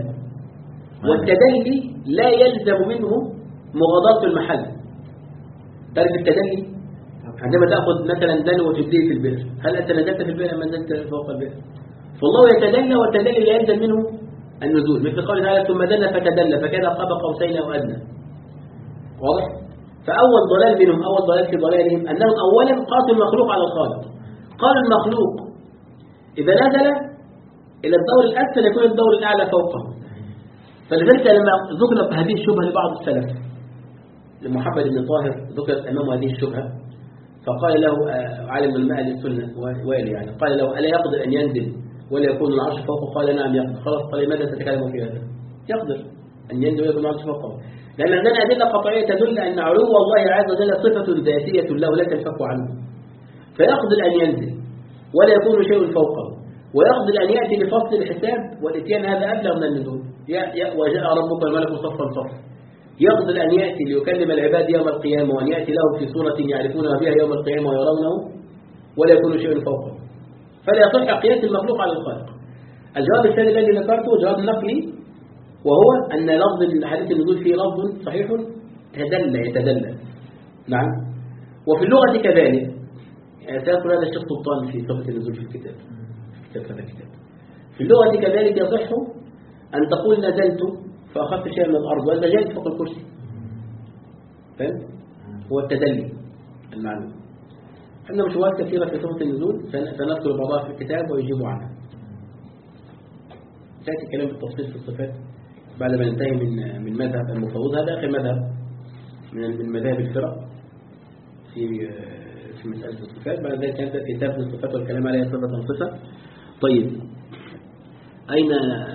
والتدلي لا يلزم منه مغادرة المحل. تعرف التدلي عندما تأخذ مثلا دلو وتبديه في البئر، هل أنت نزلت في البئر أم نزلت فوق البئر؟ فالله يتدلى والتدلي لا يلزم منه النزول، مثل قوله تعالى ثم دل فتدلى فكان قاب قوسين أو أدنى. واضح؟ فأول ضلال منهم أول ضلال في ضلالهم أنهم أولا قاسوا المخلوق على الخالق. قالوا المخلوق إذا نزل إلى الدور الأسفل يكون الدور الأعلى فوقه. فلذلك لما ذكرت هذه الشبهة لبعض السلف لمحمد بن طاهر ذكرت أمامه هذه الشبهة فقال له عالم الماء للسنة وائل يعني قال له ألا يقدر أن ينزل ولا يكون العرش فوقه؟ قال نعم يقدر. خلاص قال لماذا تتكلم في هذا؟ يقدر أن ينزل ولا يكون العرش فوقه، لأن عندنا أدلة قطعية تدل أن علو الله عز وجل صفة ذاتية له لا تنفك عنه، فيقدر أن ينزل ولا يكون شيء فوقه، ويقدر أن يأتي لفصل الحساب والإتيان هذا أبلغ من النزول. وجاء ربك الملك صفا صفا. يقدر أن يأتي ليكلم العباد يوم القيامة وأن يأتي له في صورة يعرفونها بها يوم القيامة ويرونه ولا يكون شيء فوقه، فلا يصح قياس المخلوق على الخالق. الجواب الثاني الذي ذكرته جواب نقلي، وهو أن لفظ الحديث النزول فيه لفظ صحيح تدلى يتدلى. نعم. وفي اللغة كذلك سيذكر هذا الشيخ سلطان في صفة النزول في الكتاب في كتاب هذا الكتاب. في اللغة كذلك يصح أن تقول نزلت فأخذت شيئا من الأرض وأنت جالس فوق الكرسي. فهمت؟ هو التدلي المعنى. عندنا مشوهات كثيرة في صفة النزول سنذكر بعضها في الكتاب ويجيب عنها. سيأتي كلام بالتفصيل في الصفات بعد ما ننتهي من من مذهب المفوض. هذا آخر مذهب من مذاهب الفرق في في مسألة الصفات. بعد ذلك كانت كتاب الصفات والكلام عليها صفة صفة. طيب أين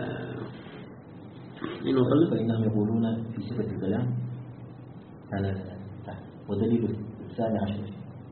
أين وصلنا؟ فإنهم يقولون في صفة الكلام على ودليل الثاني عشر.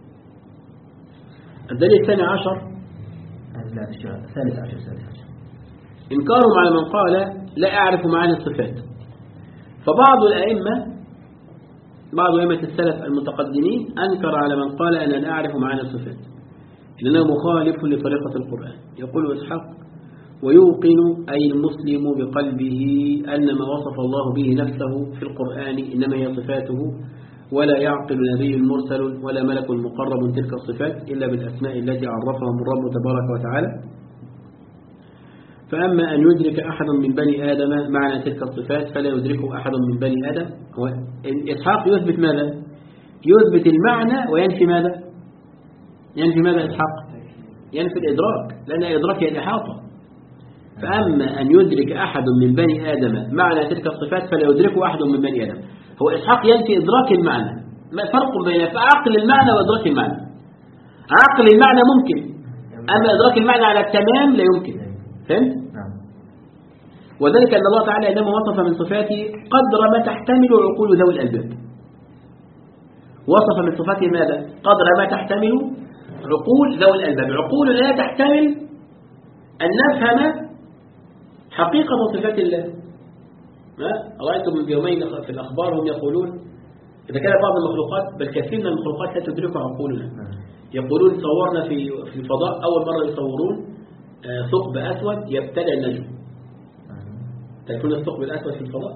الدليل الثاني عشر لا الثالث عشر الثالث عشر إنكارهم على من قال لا أعرف معاني الصفات. فبعض الأئمة بعض أئمة السلف المتقدمين أنكر على من قال أنا لا أعرف معاني الصفات لأنه مخالف لطريقة القرآن. يقول إسحاق ويوقن أي المسلم بقلبه أن ما وصف الله به نفسه في القرآن إنما هي صفاته، ولا يعقل نبي مرسل ولا ملك مقرب تلك الصفات إلا بالأسماء التي عرفهم الرب تبارك وتعالى. فأما أن يدرك أحد من بني آدم معنى تلك الصفات فلا يدركه أحد من بني آدم. هو إسحاق يثبت ماذا؟ يثبت المعنى وينفي ماذا؟ ينفي ماذا إسحاق؟ ينفي الإدراك، لأن الإدراك هي الإحاطة. فأما أن يدرك أحد من بني آدم معنى تلك الصفات فلا يدركه أحد من بني آدم. هو إسحاق ينفي إدراك المعنى. ما فرق بين عقل المعنى وإدراك المعنى؟ عقل المعنى ممكن، أما إدراك المعنى على التمام لا يمكن. فهمت؟ وذلك أن الله تعالى إنما وصف من صفاته قدر ما تحتمل عقول ذوي الألباب. وصف من صفاته ماذا؟ قدر ما تحتمل عقول ذوي الألباب. عقول لا تحتمل أن نفهم حقيقة صفات الله. رأيتم من يومين في الأخبار هم يقولون إذا كان بعض المخلوقات بل كثير من المخلوقات لا تدركها عقولنا، يقولون صورنا في في الفضاء أول مرة يصورون ثقب أسود يبتلع النجم. تكون الثقب الأسود في الفضاء،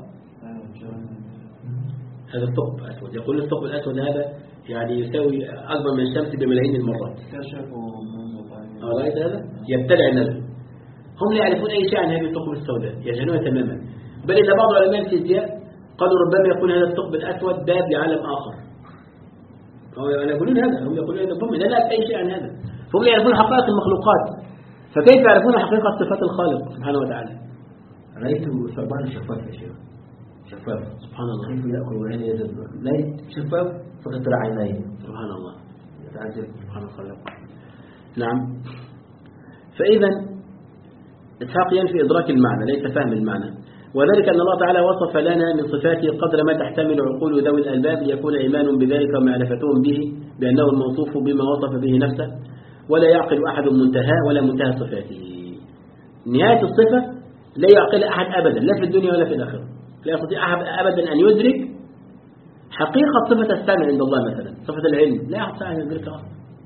هذا الثقب أسود، يقول الثقب الأسود هذا يعني يساوي أكبر من الشمس بملايين المرات. كشفوا رأيت هذا يبتلع النجم. هم لا يعرفون أي شيء عن هذه الثقب السوداء، يجهلونها تماما. بل إن بعض علماء الفيزياء قالوا ربما يكون هذا الثقب الأسود باب لعالم آخر. هم يقولون هذا، هم يقولون هذا هم لا يعرفون أي شيء عن هذا. فهم لا يعرفون حقائق المخلوقات، فكيف يعرفون حقيقة صفات الخالق سبحانه وتعالى؟ رأيت ثعبان شفاف يا شيخ، شفاف سبحان الله، كيف يأكل وعين يزد لا شفاف فقط ترى عينيه. سبحان الله، يتعجب سبحان الخالق. نعم. فإذا إسحاق ينفي إدراك المعنى ليس فهم المعنى، وذلك أن الله تعالى وصف لنا من صفاته قدر ما تحتمل عقول ذوي الألباب ليكون إيمان بذلك ومعرفتهم به بأنه الموصوف بما وصف به نفسه، ولا يعقل أحد منتهى ولا منتهى صفاته. نهاية الصفة لا يعقل أحد أبدا، لا في الدنيا ولا في الآخرة. لا يستطيع أحد أبدا أن يدرك حقيقة صفة السمع عند الله مثلا، صفة العلم لا يستطيع أن يدركها.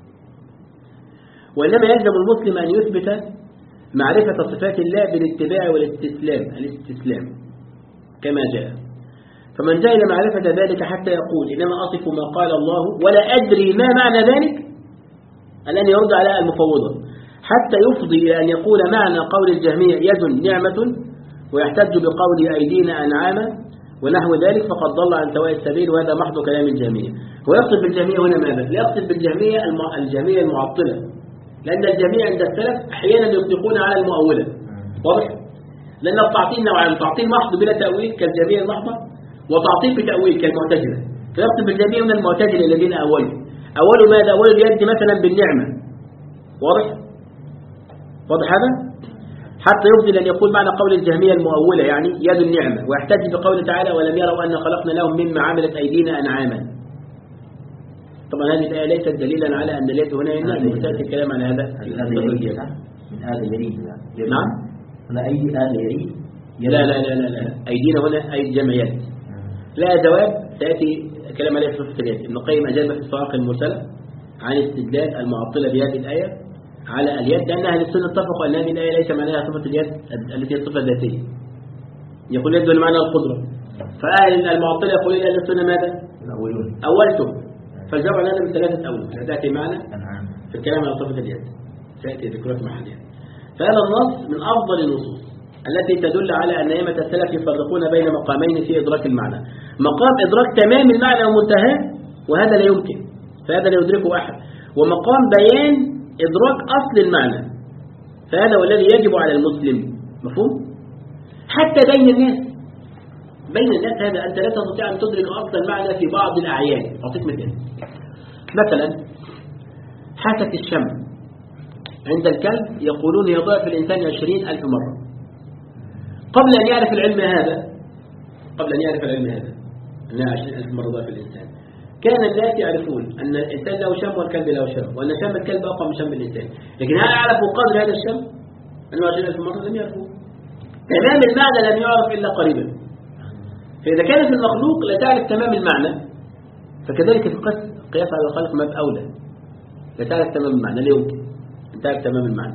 وإنما يلزم المسلم أن يثبت معرفة صفات الله بالاتباع والاستسلام، الاستسلام كما جاء. فمن جاء إلى معرفة ذلك حتى يقول إنما أصف ما قال الله ولا أدري ما معنى ذلك، الآن يرد على المفوضة، حتى يفضي إلى أن يقول معنى قول الجهمية يد نعمة ويحتج بقول أيدينا أنعاما ونحو ذلك، فقد ضل عن سواء السبيل، وهذا محض كلام الجهمية. هو يقصد بالجهمية هنا ماذا؟ لا يقصد بالجهمية الجهمية المعطلة، لأن الجميع عند السلف أحيانا يطلقون على المؤولة، واضح؟ لأن التعطيل نوعان، تعطيل محض بلا تأويل كالجميع المحضة، وتعطيل بتأويل كالمعتزلة. فيقصد بالجميع من المعتزلة الذين أولوا أولوا ماذا؟ أولوا اليد مثلا بالنعمة، واضح؟ واضح هذا؟ حتى يفضل أن يقول معنى قول الجهمية المؤولة يعني يد النعمة، ويحتج بقوله تعالى ولم يروا أن خلقنا لهم مما عملت أيدينا أنعاما. طبعا هذه الآية ليست دليلا على أن اليد هنا ينعم، وسيأتي الكلام على هذا من هذا يريد. نعم. هنا أي آلة يريد؟ لا لا لا لا لا أيدينا هنا أي جمع يد. لا جواب سيأتي الكلام عليه في صفة اليد. ابن القيم أجاب في الصواعق المرسلة عن استدلال المعطلة بهذه الآية على اليد، لأن أهل السنة اتفقوا أن هذه الآية ليس معناها صفة اليد التي هي صفة ذاتية، يقول يد بمعنى القدرة. فأهل المعطلة يقولون أهل السنة ماذا؟ أولتم. فالجواب على هذا من ثلاثة أول سيأتي معنا في الكلام على صفة اليد، سيأتي ذكرات محلية. فهذا النص من أفضل النصوص التي تدل على أن أئمة السلف يفرقون بين مقامين في إدراك المعنى، مقام إدراك تمام المعنى ومنتهاه وهذا لا يمكن، فهذا لا يدركه أحد، ومقام بيان إدراك أصل المعنى، فهذا هو الذي يجب على المسلم. مفهوم؟ حتى بين الناس، بين الناس هذا أنت لا تستطيع أن تدرك أصل المعنى في بعض الأعيان. أعطيك مثال، مثلا حاسة الشم عند الكلب يقولون يضاعف الإنسان عشرين ألف مرة. قبل أن يعرف العلم هذا قبل أن يعرف العلم هذا أنها عشرين ألف مرة ضعف الإنسان، كان الناس يعرفون أن الإنسان له شم والكلب له شم، وأن شم الكلب أقوى من شم الإنسان، لكن هل عرفوا قدر هذا الشم أنه عشرين ألف مرة؟ لم يعرفوا. تمام المعنى لم يعرف إلا قريبا. فإذا كان في المخلوق لا تعرف تمام المعنى، فكذلك في قياس على الخلق ما بأولى، لا تعرف تمام المعنى، لا يمكن أن تعرف تمام المعنى.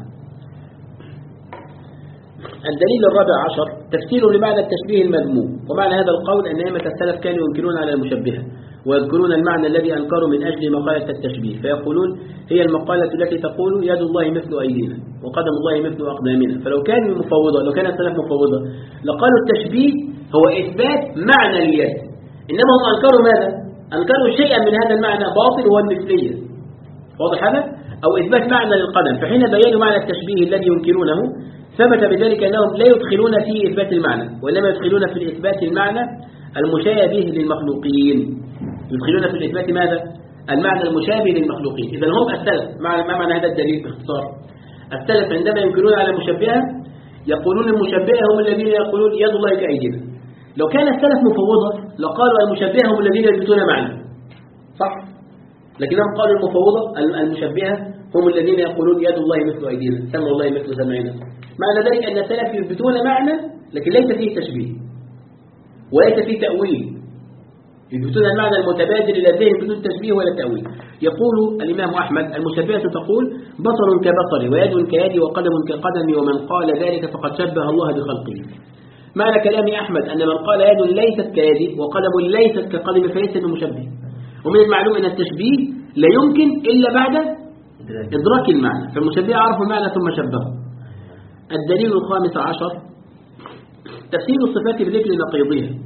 الدليل الرابع عشر تفسير لمعنى التشبيه المذموم. ومعنى هذا القول أن أئمة السلف كانوا ينكرون على المشبهة ويذكرون المعنى الذي أنكروا من أجل مقالة التشبيه، فيقولون هي المقالة التي تقول يد الله مثل أيدينا وقدم الله مثل أقدامنا. فلو كانوا مفوضة لو كان السلف مفوضة لقالوا التشبيه هو إثبات معنى اليد، إنما هم أنكروا ماذا؟ أنكروا شيئا من هذا المعنى باطل هو المثلية، واضح هذا؟ أو إثبات معنى للقدم. فحين بيانوا معنى التشبيه الذي ينكرونه ثبت بذلك أنهم لا يدخلون في إثبات المعنى، وإنما يدخلون في إثبات المعنى المشابه للمخلوقين. يدخلون في الإثبات ماذا؟ المعنى المشابه للمخلوقين. إذا هم السلف، ما معنى هذا الدليل باختصار؟ السلف عندما ينكرون على المشبهة يقولون المشبهة هم الذين يقولون يد الله كأيدينا. لو كان السلف مفوضة لقالوا المشبهة هم الذين يثبتون معنى، صح؟ لكنهم قالوا المفوضة المشبهة هم الذين يقولون يد الله مثل أيدينا، سمع الله مثل سمعنا. معنى ذلك أن السلف يثبتون معنى لكن ليس فيه تشبيه، وليس في تأويل، يثبتون المعنى المتبادل إلى الذهن بدون تشبيه ولا تأويل. يقول الإمام أحمد: المشبهة تقول بصر كبصري ويد كيدي وقدم كقدمي، ومن قال ذلك فقد شبه الله بخلقه. معنى كلام أحمد أن من قال يد ليست كيدي وقدم ليست كقدمي فليس مشبه. ومن المعلوم أن التشبيه لا يمكن إلا بعد إدراك المعنى، فالمشبه عرفوا المعنى ثم شبهه. الدليل الخامس عشر تفسير الصفات بذكر نقيضها.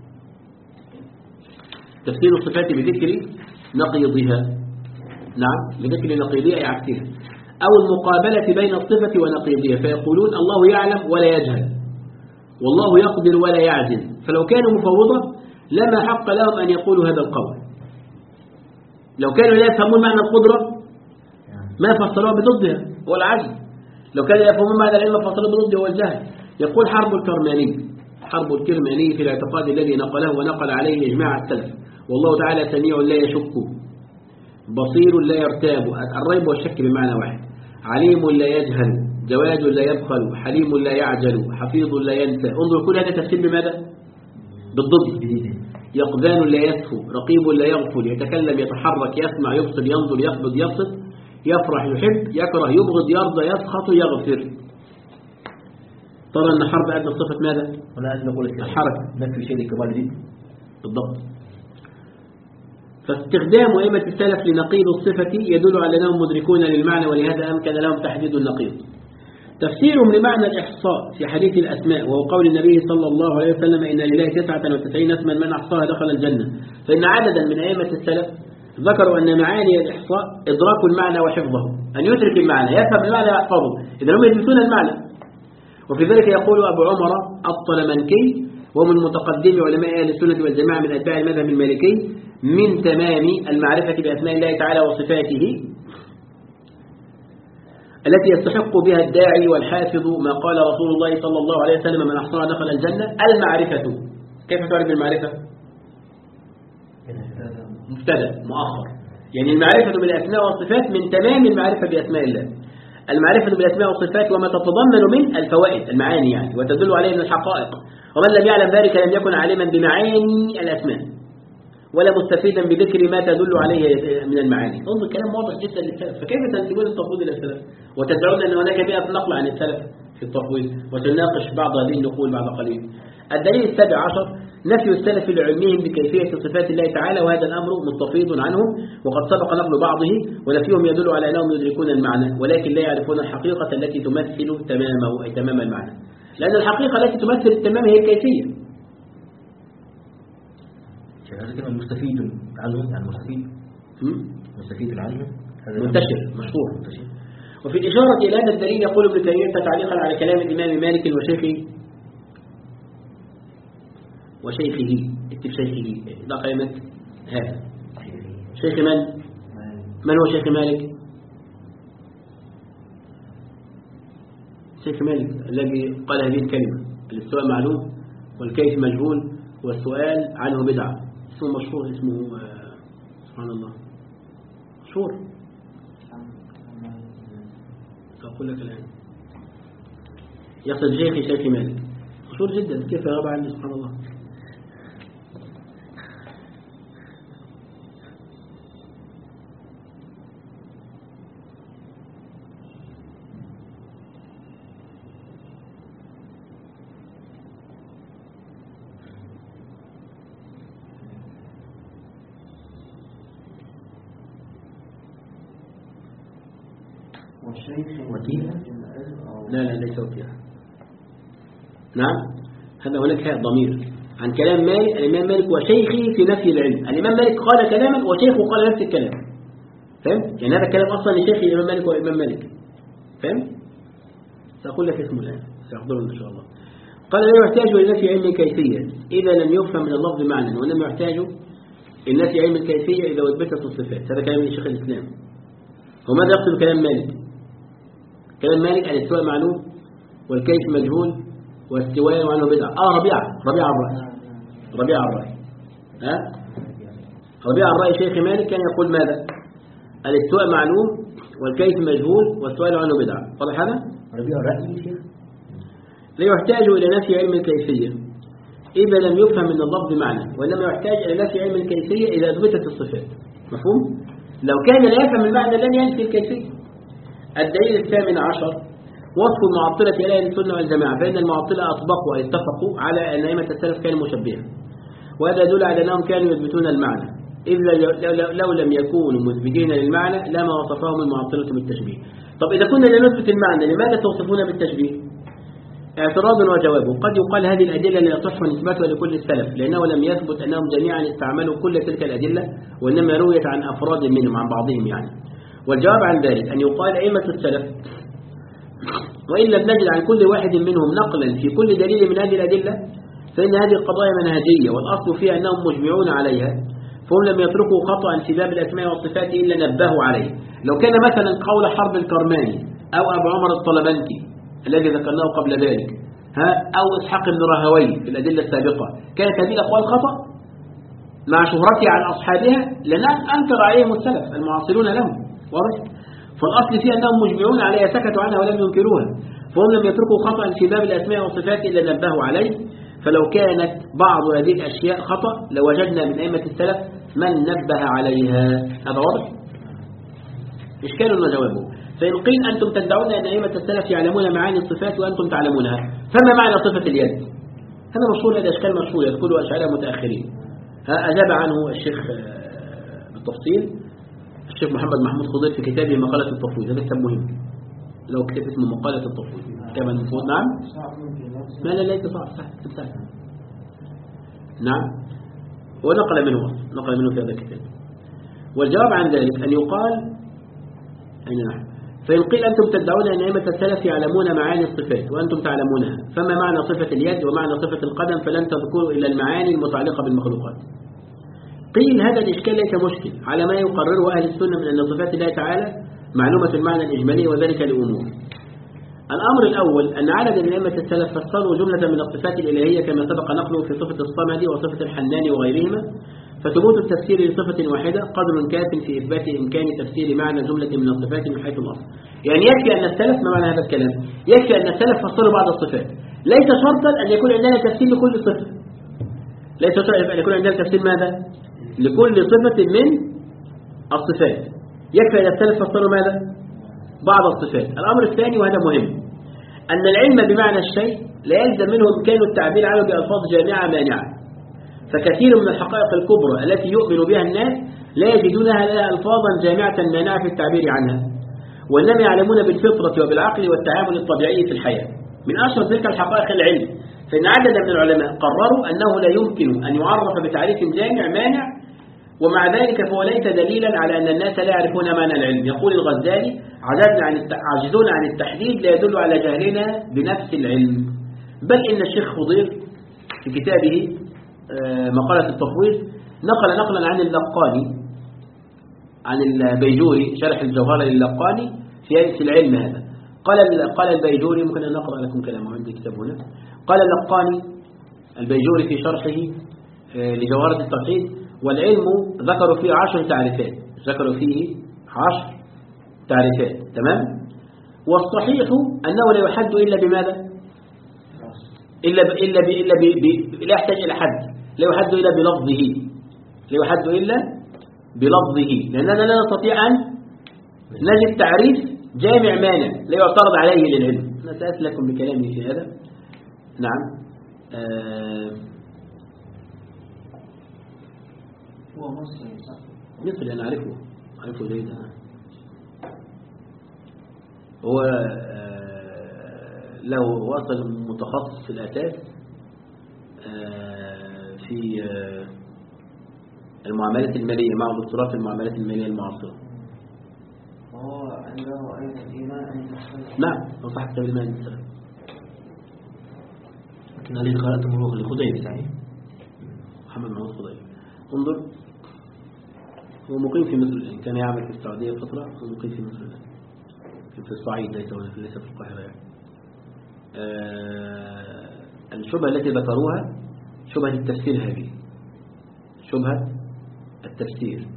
تفسير الصفات بذكر نقيضها، نعم، بذكر نقيضها أي عكسها، أو المقابلة بين الصفة ونقيضها، فيقولون الله يعلم ولا يجهل، والله يقدر ولا يعجز، فلو كانوا مفوضة لما حق لهم أن يقولوا هذا القول. لو كانوا لا يفهمون معنى القدرة ما فسروها بضدها والعجز، لو كانوا يفهمون معنى العلم فسروها بضده والجهل. يقول حرب الكرماني حرب الكرماني في الاعتقاد الذي نقله ونقل عليه إجماع السلف: والله تعالى سميع لا يشك، بصير لا يرتاب، الريب والشك بمعنى واحد، عليم لا يجهل، جواد لا يبخل، حليم لا يعجل، حفيظ لا ينسى. انظر كل هذا تفسير بماذا؟ بالضد. يقظان لا يسهو، رقيب لا يغفل، يتكلم يتحرك يسمع يبصر ينظر يقبض يبسط، يفرح يحب يكره يبغض يرضى يسخط يغفر. ترى أن حرب أدنى صفة ماذا؟ ولا أدنى نقول الحركة، نفي شيء لكمال الدين بالضبط. فاستخدام أئمة السلف لنقيض الصفة يدل على أنهم مدركون للمعنى، ولهذا أمكن لهم تحديد النقيض. تفسيرهم لمعنى الإحصاء في حديث الأسماء، وهو قول النبي صلى الله عليه وسلم: إن لله تسعة وتسعين اسما من أحصاها دخل الجنة. فإن عددا من أئمة السلف ذكروا أن معاني الإحصاء إدراك المعنى وحفظه، أن يدرك المعنى يفهم المعنى ويحفظه، إذا هم يثبتون المعنى. وفي ذلك يقول أبو عمر الطلمنكي ومن متقدم علماء أهل السنة والجماعة من أتباع المذهب المالكي: من تمام المعرفة بأسماء الله تعالى وصفاته التي يستحق بها الداعي والحافظ ما قال رسول الله صلى الله عليه وسلم: من أحصاها دخل الجنة. المعرفة كيف تعرف المعرفة؟ مبتدأ مؤخر، يعني المعرفة بالأسماء والصفات من تمام المعرفة بأسماء الله. المعرفة بالأسماء والصفات وما تتضمن من الفوائد المعاني يعني، وتدل عليه من الحقائق. ومن لم يعلم ذلك لم يكن عالما بمعاني الأسماء ولا مستفيدا بذكر ما تدل عليه من المعاني. انظر كلام واضح جدا للسلف. فكيف تنسبون التفويض إلى السلف وتدعون أن هناك بيئة نقل عن السلف في التفويض، وتناقش بعض هذه النقول بعد قليل. الدليل السابع عشر نفي السلف لعلمهم بكيفية صفات الله تعالى، وهذا الأمر مستفيض عنهم، وقد سبق نقل بعضه. ونفيهم يدل على أنهم يدركون المعنى ولكن لا يعرفون الحقيقة التي تمثل تمامه أي تمام المعنى، لأن الحقيقة التي تمثل التمام هي الكيفية. هذا كلمة مستفيد عنهم، يعني مستفيد مستفيد عنهم منتشر مشهور. وفي الإشارة إلى هذا الدليل يقول ابن تيمية تعليقا على كلام الإمام مالك وشيخه وشيخه اكتب شيخه لا قيمة هذا شيخ من؟ من هو شيخ مالك؟ شيخ مالك الذي قال هذه الكلمة: الاستواء معلوم والكيف مجهول والسؤال عنه بدعة. اسمه مشهور، اسمه سبحان الله مشهور، سأقول لك الآن. يقصد شيخي شيخ مالك مشهور جدا، كيف يغاب عني سبحان الله. وكيل؟ لا لا ليس وكيلا. نعم، هذا هناك هاء ضمير عن كلام مالك الإمام مالك وشيخي في نفي العلم. الإمام مالك قال كلاما وشيخه قال نفس الكلام، فهم؟ يعني هذا الكلام أصلا لشيخ الإمام مالك والإمام مالك، فهم؟ سأقول لك اسمه الآن سيحضرون إن شاء الله. قال: لا يحتاج إلى نفي علم الكيفية إذا لم يفهم من اللفظ معنى، وإنما يحتاج إلى نفي علم الكيفية إذا أثبتت الصفات. هذا كلام شيخ الإسلام. وماذا يقصد كلام مالك؟ كلام مالك الاستواء معلوم والكيف مجهول واستواء عنه بدعة. آه ربيعة ربيعة الرأي ربيعة الرأي ها ربيعة الرأي شيخ مالك كان يقول ماذا؟ الاستواء معلوم والكيف مجهول والسؤال عنه بدعة. واضح هذا؟ ربيعة الرأي شيخ. لا يحتاج إلى نفي علم الكيفية إذا لم يفهم من اللفظ معنى، وإنما يحتاج إلى نفي علم الكيفية إذا أثبتت الصفات. مفهوم؟ لو كان لا يفهم المعنى لن ينفي الكيفية. الدليل الثامن عشر وصف المعطلة إلى أهل السنة والجماعة، فإن المعطلة أطبقوا أي اتفقوا على أن أئمة السلف كانوا مشبهة، وهذا يدل على أنهم كانوا يثبتون المعنى، إذ لو لم يكونوا مثبتين للمعنى لما وصفهم المعطلة بالتشبيه. طب إذا كنا لا نثبت المعنى لماذا توصفون بالتشبيه؟ اعتراض وجوابه. قد يقال هذه الأدلة لا يصح نسبتها لكل السلف، لأنه لم يثبت أنهم جميعا استعملوا كل تلك الأدلة، وإنما رويت عن أفراد منهم عن بعضهم يعني. والجواب عن ذلك أن يقال أئمة السلف وإن لم نجد عن كل واحد منهم نقلا في كل دليل من هذه الأدلة، فإن هذه القضايا منهجية والأصل فيها أنهم مجمعون عليها، فهم لم يتركوا خطأ في باب الأسماء والصفات إلا نبهوا عليه. لو كان مثلا قول حرب الكرماني أو أبو عمر الطلبنكي الذي ذكرناه قبل ذلك ها أو إسحاق بن راهويه في الأدلة السابقة كانت هذه الأقوال خطأ مع شهرتها عن أصحابها، لأن أنكر عليهم السلف المعاصرون لهم، واضح؟ فالأصل فيها أنهم مجمعون عليها، سكتوا عنها ولم ينكروها، فهم لم يتركوا خطأ في باب الأسماء والصفات إلا نبهوا عليه. فلو كانت بعض هذه الأشياء خطأ لوجدنا من أئمة السلف من نبه عليها. هذا واضح؟ إشكال وجوابه. فإن قيل أنتم تدعون أن أئمة السلف يعلمون معاني الصفات وأنتم تعلمونها، فما معنى صفة اليد؟ هذا مشهور، هذا إشكال مشهور يذكره أشاعرة متأخرين. أجاب عنه الشيخ بالتفصيل الشيخ محمد محمود خضير في كتابه مقالة التفويض. هذا كتاب مهم، لو كتاب اسمه مقالة التفويض كما المفروض. نعم ما لا ليس صعب، صح صح. نعم ونقل منه نقل منه في هذا الكتاب. والجواب عن ذلك أن يقال أين نحن فإن قيل أنتم تدعون أن أئمة السلف يعلمون معاني الصفات وأنتم تعلمونها، فما معنى صفة اليد ومعنى صفة القدم فلن تذكروا إلا المعاني المتعلقة بالمخلوقات؟ قيل هذا الإشكال ليس مشكل على ما يقرره أهل السنة من أن صفات الله تعالى معلومة المعنى الإجمالي، وذلك لأمور. الأمر الأول أن عدد من أئمة السلف فسروا جملة من الصفات الإلهية كما سبق نقله في صفة الصمد وصفة الحنان وغيرهما، فثبوت التفسير لصفة واحدة قدر كاف في إثبات إمكان تفسير معنى جملة من الصفات من حيث الأصل. يعني يكفي أن السلف، ما معنى هذا الكلام؟ يكفي أن السلف فسروا بعض الصفات، ليس شرطا أن يكون عندنا تفسير لكل صفة، ليس شرطا أن يكون عندنا تفسير ماذا؟ لكل صفة من الصفات. يكفي أن السلف فسروا ماذا؟ بعض الصفات. الأمر الثاني وهذا مهم، أن العلم بمعنى الشيء لا يلزم منه إمكان التعبير عنه بألفاظ جامعة مانعة، فكثير من الحقائق الكبرى التي يؤمن بها الناس لا يجدونها لها ألفاظا جامعة مانعة في التعبير عنها، وإنما يعلمون بالفطرة وبالعقل والتعامل الطبيعي في الحياة. من أشهر تلك الحقائق العلم، فإن عددا من العلماء قرروا أنه لا يمكن أن يعرف بتعريف جامع مانع، ومع ذلك فهو ليس دليلا على أن الناس لا يعرفون معنى العلم. يقول الغزالي عجزنا عن عاجزون عن التحديد لا يدل على جهلنا بنفس العلم. بل إن الشيخ خضير في كتابه مقالة التفويض نقل نقلا عن اللقاني عن البيجوري شرح الجوهرة للقاني في العلم هذا. قال قال البيجوري، ممكن أن نقرأ لكم كلامه عندي كتاب هنا. قال اللقاني البيجوري في شرحه لجوهرة التوحيد: والعلم ذكروا فيه عشر تعريفات، ذكروا فيه عشر تعريفات، تمام؟ والصحيح أنه لا يحد إلا بماذا؟ إلا ب إلا ب إلا ب ب لا يحتاج إلى حد، لا يحد إلا بلفظه، لا يحد إلا بلفظه، لأننا لا نستطيع أن نجد تعريف جامع مانع لا يعترض عليه للعلم. أنا سأسلكم بكلامي في هذا. نعم. آه هو مصري صح؟ مصري، أنا أعرفه أعرفه جيدا. هو له وصل متخصص في الأساس في المعاملات المالية، مع دكتوراه في المعاملات المالية المعاصرة. هو عنده أيضا إيمان أن يحصل. نعم، هو صاحب كتاب الإيمان بالسلام. لكن الذي قرأته هو الخضيري صحيح؟ محمد محمود خضيري. انظر، هو مقيم في مصر الآن، كان يعمل في السعودية فترة، هو مقيم في مصر الآن، في الصعيد ليس ليس في القاهرة يعني. آه الشبهة التي ذكروها شبهة التفسير، هذه شبهة التفسير.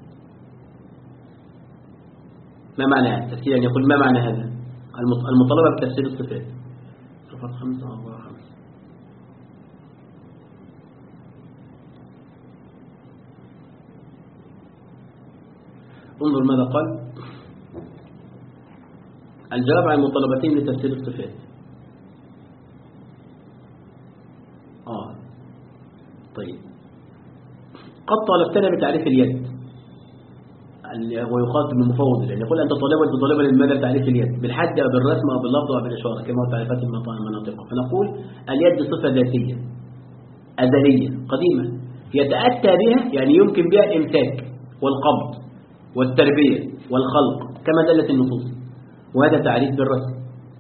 ما معنى التفسير؟ يعني يقول ما معنى هذا المطالبة بتفسير الصفات. صفحة خمسة أربعة خمسة. انظر ماذا قال. الجواب عن المطالبتين لتفسير الصفات. آه طيب، قد طالبتنا بتعريف اليد، هو يخاطب المفوض، لأن يقول أنت طالبا تطالبا لماذا تعريف اليد بالحد أو بالرسم أو باللفظ أو بالإشارة كما هو تعريفات المناطق. فنقول اليد صفة ذاتية أزلية قديمة يتأتى بها، يعني يمكن بها الإمساك والقبض والتربية والخلق كما دلت النصوص، وهذا تعريف بالرسم،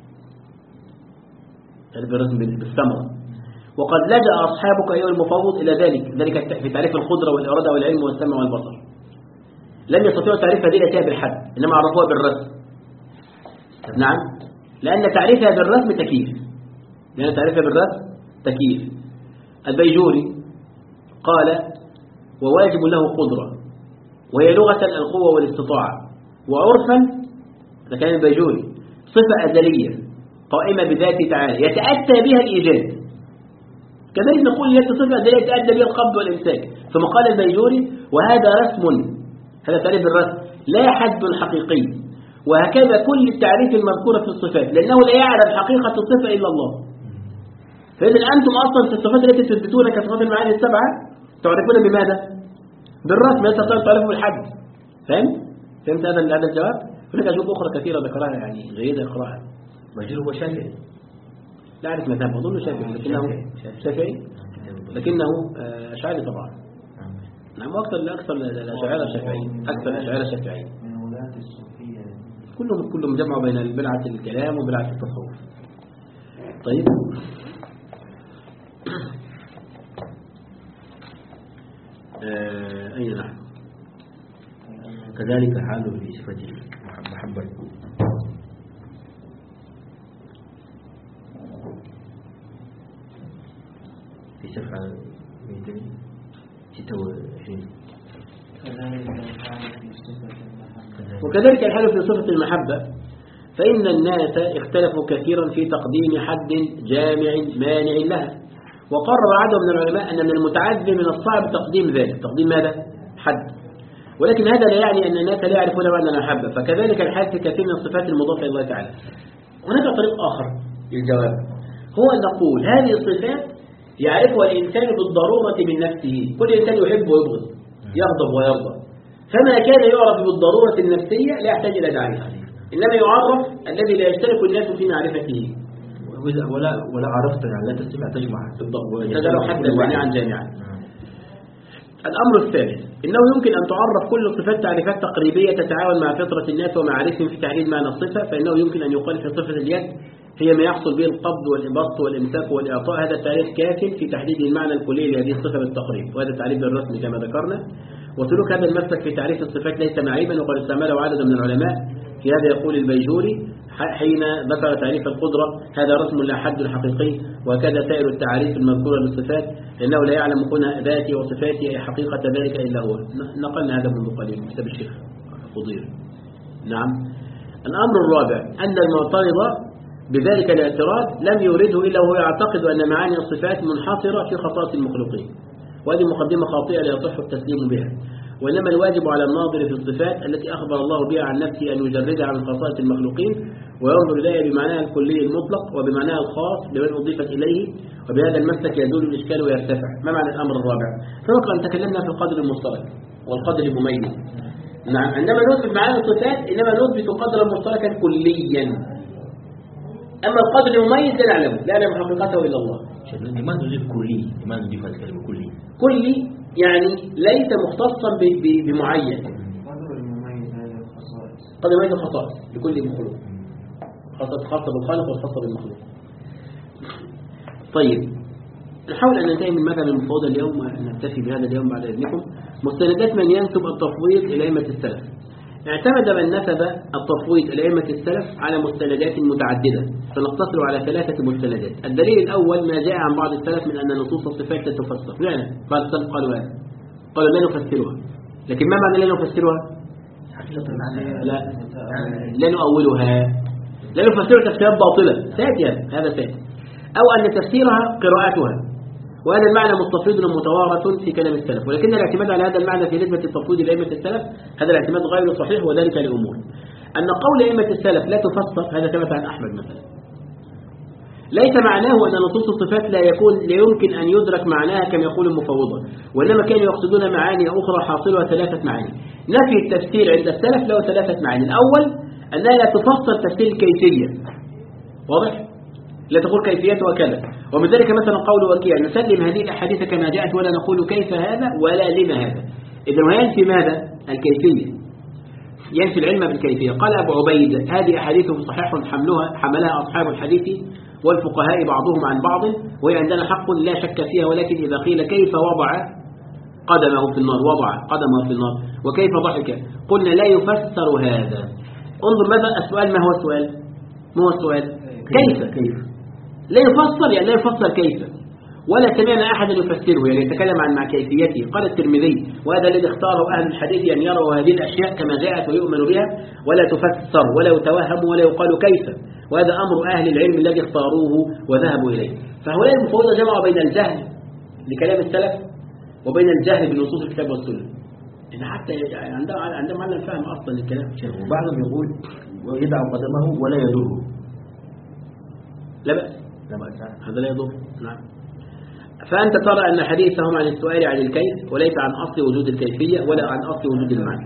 تعريف بالرسم بالثمرة. وقد لجأ أصحابك أيها المفوض إلى ذلك، ذلك في تعريف القدرة والإرادة والعلم والسمع والبصر. لم يستطيعوا تعريف هذه الأشياء بالحد، إنما عرفوها بالرسم. نعم، لأن تعريفها بالرسم تكييف، لأن تعريفها بالرسم تكييف. البيجوري قال وواجب له قدرة، وهي لغة القوة والاستطاعة، وعرفا ده كان البيجوري صفة أزلية قائمة بذاته تعالى يتأتى بها الإيجاد. كذلك نقول هي صفة أزلية يتأتى بها القبض والإمساك. ثم قال البيجوري وهذا رسم، هذا تعريف الرسم لا حد حقيقي. وهكذا كل التعريف المذكورة في الصفات، لأنه لا يعلم حقيقة الصفة إلا الله. فإذا أنتم أصلا في الصفات التي تثبتونها كصفات المعاني السبعة تعرفون بماذا؟ بالرسم، لا تستطيعون تعرفوا بالحد. فهمت؟ فهمت هذا هذا الجواب؟ هناك أجوبة أخرى كثيرة ذكرها يعني جيدة اقراها. مجير هو شافعي، لا أعرف مذهب، أظن شافعي لكنه شافعي لكنه أشعري طبعا. نعم، أكثر الأكثر الأشاعرة الشافعيين، أكثر الأشاعرة الشافعيين من ولاة الصوفية كلهم كلهم جمعوا بين البلعة الكلام وبلعة التصوف. طيب آه أين نحن؟ كذلك حاله في صفة المحبة. في صفحة ستة وعشرين. وكذلك الحال في صفة المحبة، فإن الناس اختلفوا كثيرا في تقديم حد جامع مانع لها، وقرر عدد من العلماء أن من المتعذر من الصعب تقديم ذلك. تقديم ماذا؟ حد. ولكن هذا لا يعني أن الناس لا يعرفون معنى المحبة، فكذلك الحال في كثير من الصفات المضافة إلى الله تعالى. هناك طريق آخر للجواب، هو أن نقول هذه الصفات يعرفها الإنسان بالضرورة من نفسه، كل إنسان يحب ويبغض، يغضب ويرضى، فما كان يعرف بالضرورة النفسية لا يحتاج إلى تعريف، إنما يعرف الذي لا يشترك الناس في معرفته. ولا ولا عرفت يعني لا تستطيع تجمع بالضبط، تجعله حتى جامعا جامعا. الأمر الثالث، إنه يمكن أن تعرف كل الصفات تعريفات تقريبية تتعاون مع فطرة الناس ومعارفهم في تحديد معنى الصفة. فإنه يمكن أن يقال في صفة اليد هي ما يحصل به القبض والإبسط والإمساك والإعطاء. هذا التعريف كاف في تحديد المعنى الكلي لهذه الصفة بالتقريب، وهذا تعريف بالرسم كما ذكرنا. وسلوك هذا المسلك في تعريف الصفات ليس معيبا، وقد استعمله عدد من العلماء. في هذا يقول البيجوري حين ذكر تعريف القدرة هذا رسم لا حد حقيقي، وكذا سائر التعاريف المذكورة للصفات، لأنه لا يعلم كون ذاتي وصفاتي أي حقيقة ذلك إلا هو. نقلنا هذا منذ قليل من كتاب الشيخ خضير. نعم. الأمر الرابع، أن المعترض بذلك الاعتراض لم يورده إلا وهو يعتقد أن معاني الصفات منحصرة في خصائص المخلوقين، وهذه مقدمة خاطئة لا يصح التسليم بها. وإنما الواجب على الناظر في الصفات التي أخبر الله بها عن نفسه أن يجردها عن خصائص المخلوقين وينظر إليها بمعناها الكلي المطلق وبمعناها الخاص بمن أضيفت إليه، وبهذا المسلك يزول الإشكال ويرتفع. ما معنى الأمر الرابع؟ سبق أن تكلمنا في القدر المشترك والقدر المميز. نعم، عندما نثبت معاني الصفات إنما نثبت قدرا مشتركا كليا، أما القدر المميز لا نعلمه، لا نعلم حقيقته إلا الله. لماذا نضيف كلي؟ لماذا نضيف الكلمة كلي؟ كلي يعني ليس مختصا بمعين. قدر المميز هذه الخصائص، قدر المميز الخصائص لكل مخلوق، خاصة خاصة بالخالق والخاصة بالمخلوق. طيب نحاول أن ننتهي من مذهب المفوضة اليوم ونكتفي بهذا اليوم بعد إذنكم. مستندات من ينسب التفويض إلى أئمة السلف. اعتمد من نسب التفويض إلى أئمة السلف على مستندات متعددة، سنقتصر على ثلاثة مستندات. الدليل الأول ما جاء عن بعض السلف من أن نصوص الصفات لا تفسر. فعلا بعض السلف قالوا هذا، قالوا لا نفسرها. لكن ما معنى لا نفسرها؟ لا لا نؤولها، لا نفسرها تفسيرات باطلة، ساتي هذا ساتي. أو أن تفسيرها قراءتها، وهذا المعنى مستفيض ومتوارث في كلام السلف، ولكن الاعتماد على هذا المعنى في نسبة التفويض لأئمة السلف هذا الاعتماد غير صحيح، وذلك لأمور. أن قول أئمة السلف لا تفسر، هذا ثبت عن أحمد مثلا، ليس معناه أن نصوص الصفات لا يكون لا يمكن أن يدرك معناها كما يقول المفوضة، وإنما كانوا يقصدون معاني أخرى حاصلها ثلاثة معاني. نفي التفسير عند السلف له ثلاثة معاني. الأول أنها لا تفسر تفسير الكيفية، واضح؟ لا تقول كيفيتها كذا، ومن ذلك مثلا قول وكيع نسلم هذه الأحاديث كما جاءت ولا نقول كيف هذا ولا لما هذا. إذن وينفي ماذا؟ الكيفية، ينفي العلم بالكيفية. قال أبو عبيد هذه أحاديث صحيح حملها حملها أصحاب الحديث والفقهاء بعضهم عن بعض، وهي عندنا حق لا شك فيها، ولكن إذا قيل كيف وضع قدمه في النار، وضع قدمه في النار وكيف ضحك، قلنا لا يفسر هذا. انظر ماذا السؤال، ما هو السؤال؟ ما هو السؤال؟ كيف كيف لا يفسر، يعني لا يفسر كيف، ولا سمعنا أحدا يفسره، يعني يتكلم عن مع كيفيته. قال الترمذي وهذا الذي اختاره أهل الحديث أن يروا هذه الأشياء كما جاءت ويؤمن بها ولا تفسر ولا يتوهم ولا يقال كيف، وهذا أمر أهل العلم الذي اختاروه وذهبوا إليه. فهؤلاء المفوضة جمعوا بين الجهل لكلام السلف وبين الجهل بنصوص الكتاب والسنة. إن حتى عندهم عندهم علم فهم أصلا للكلام. وبعضهم يقول ويدع قدمه ولا يضره، لا بأس، لا بأس، هذا لا يضر. نعم. فأنت ترى أن حديثهم عن السؤال عن الكيف وليس عن أصل وجود الكيفية ولا عن أصل وجود المعنى.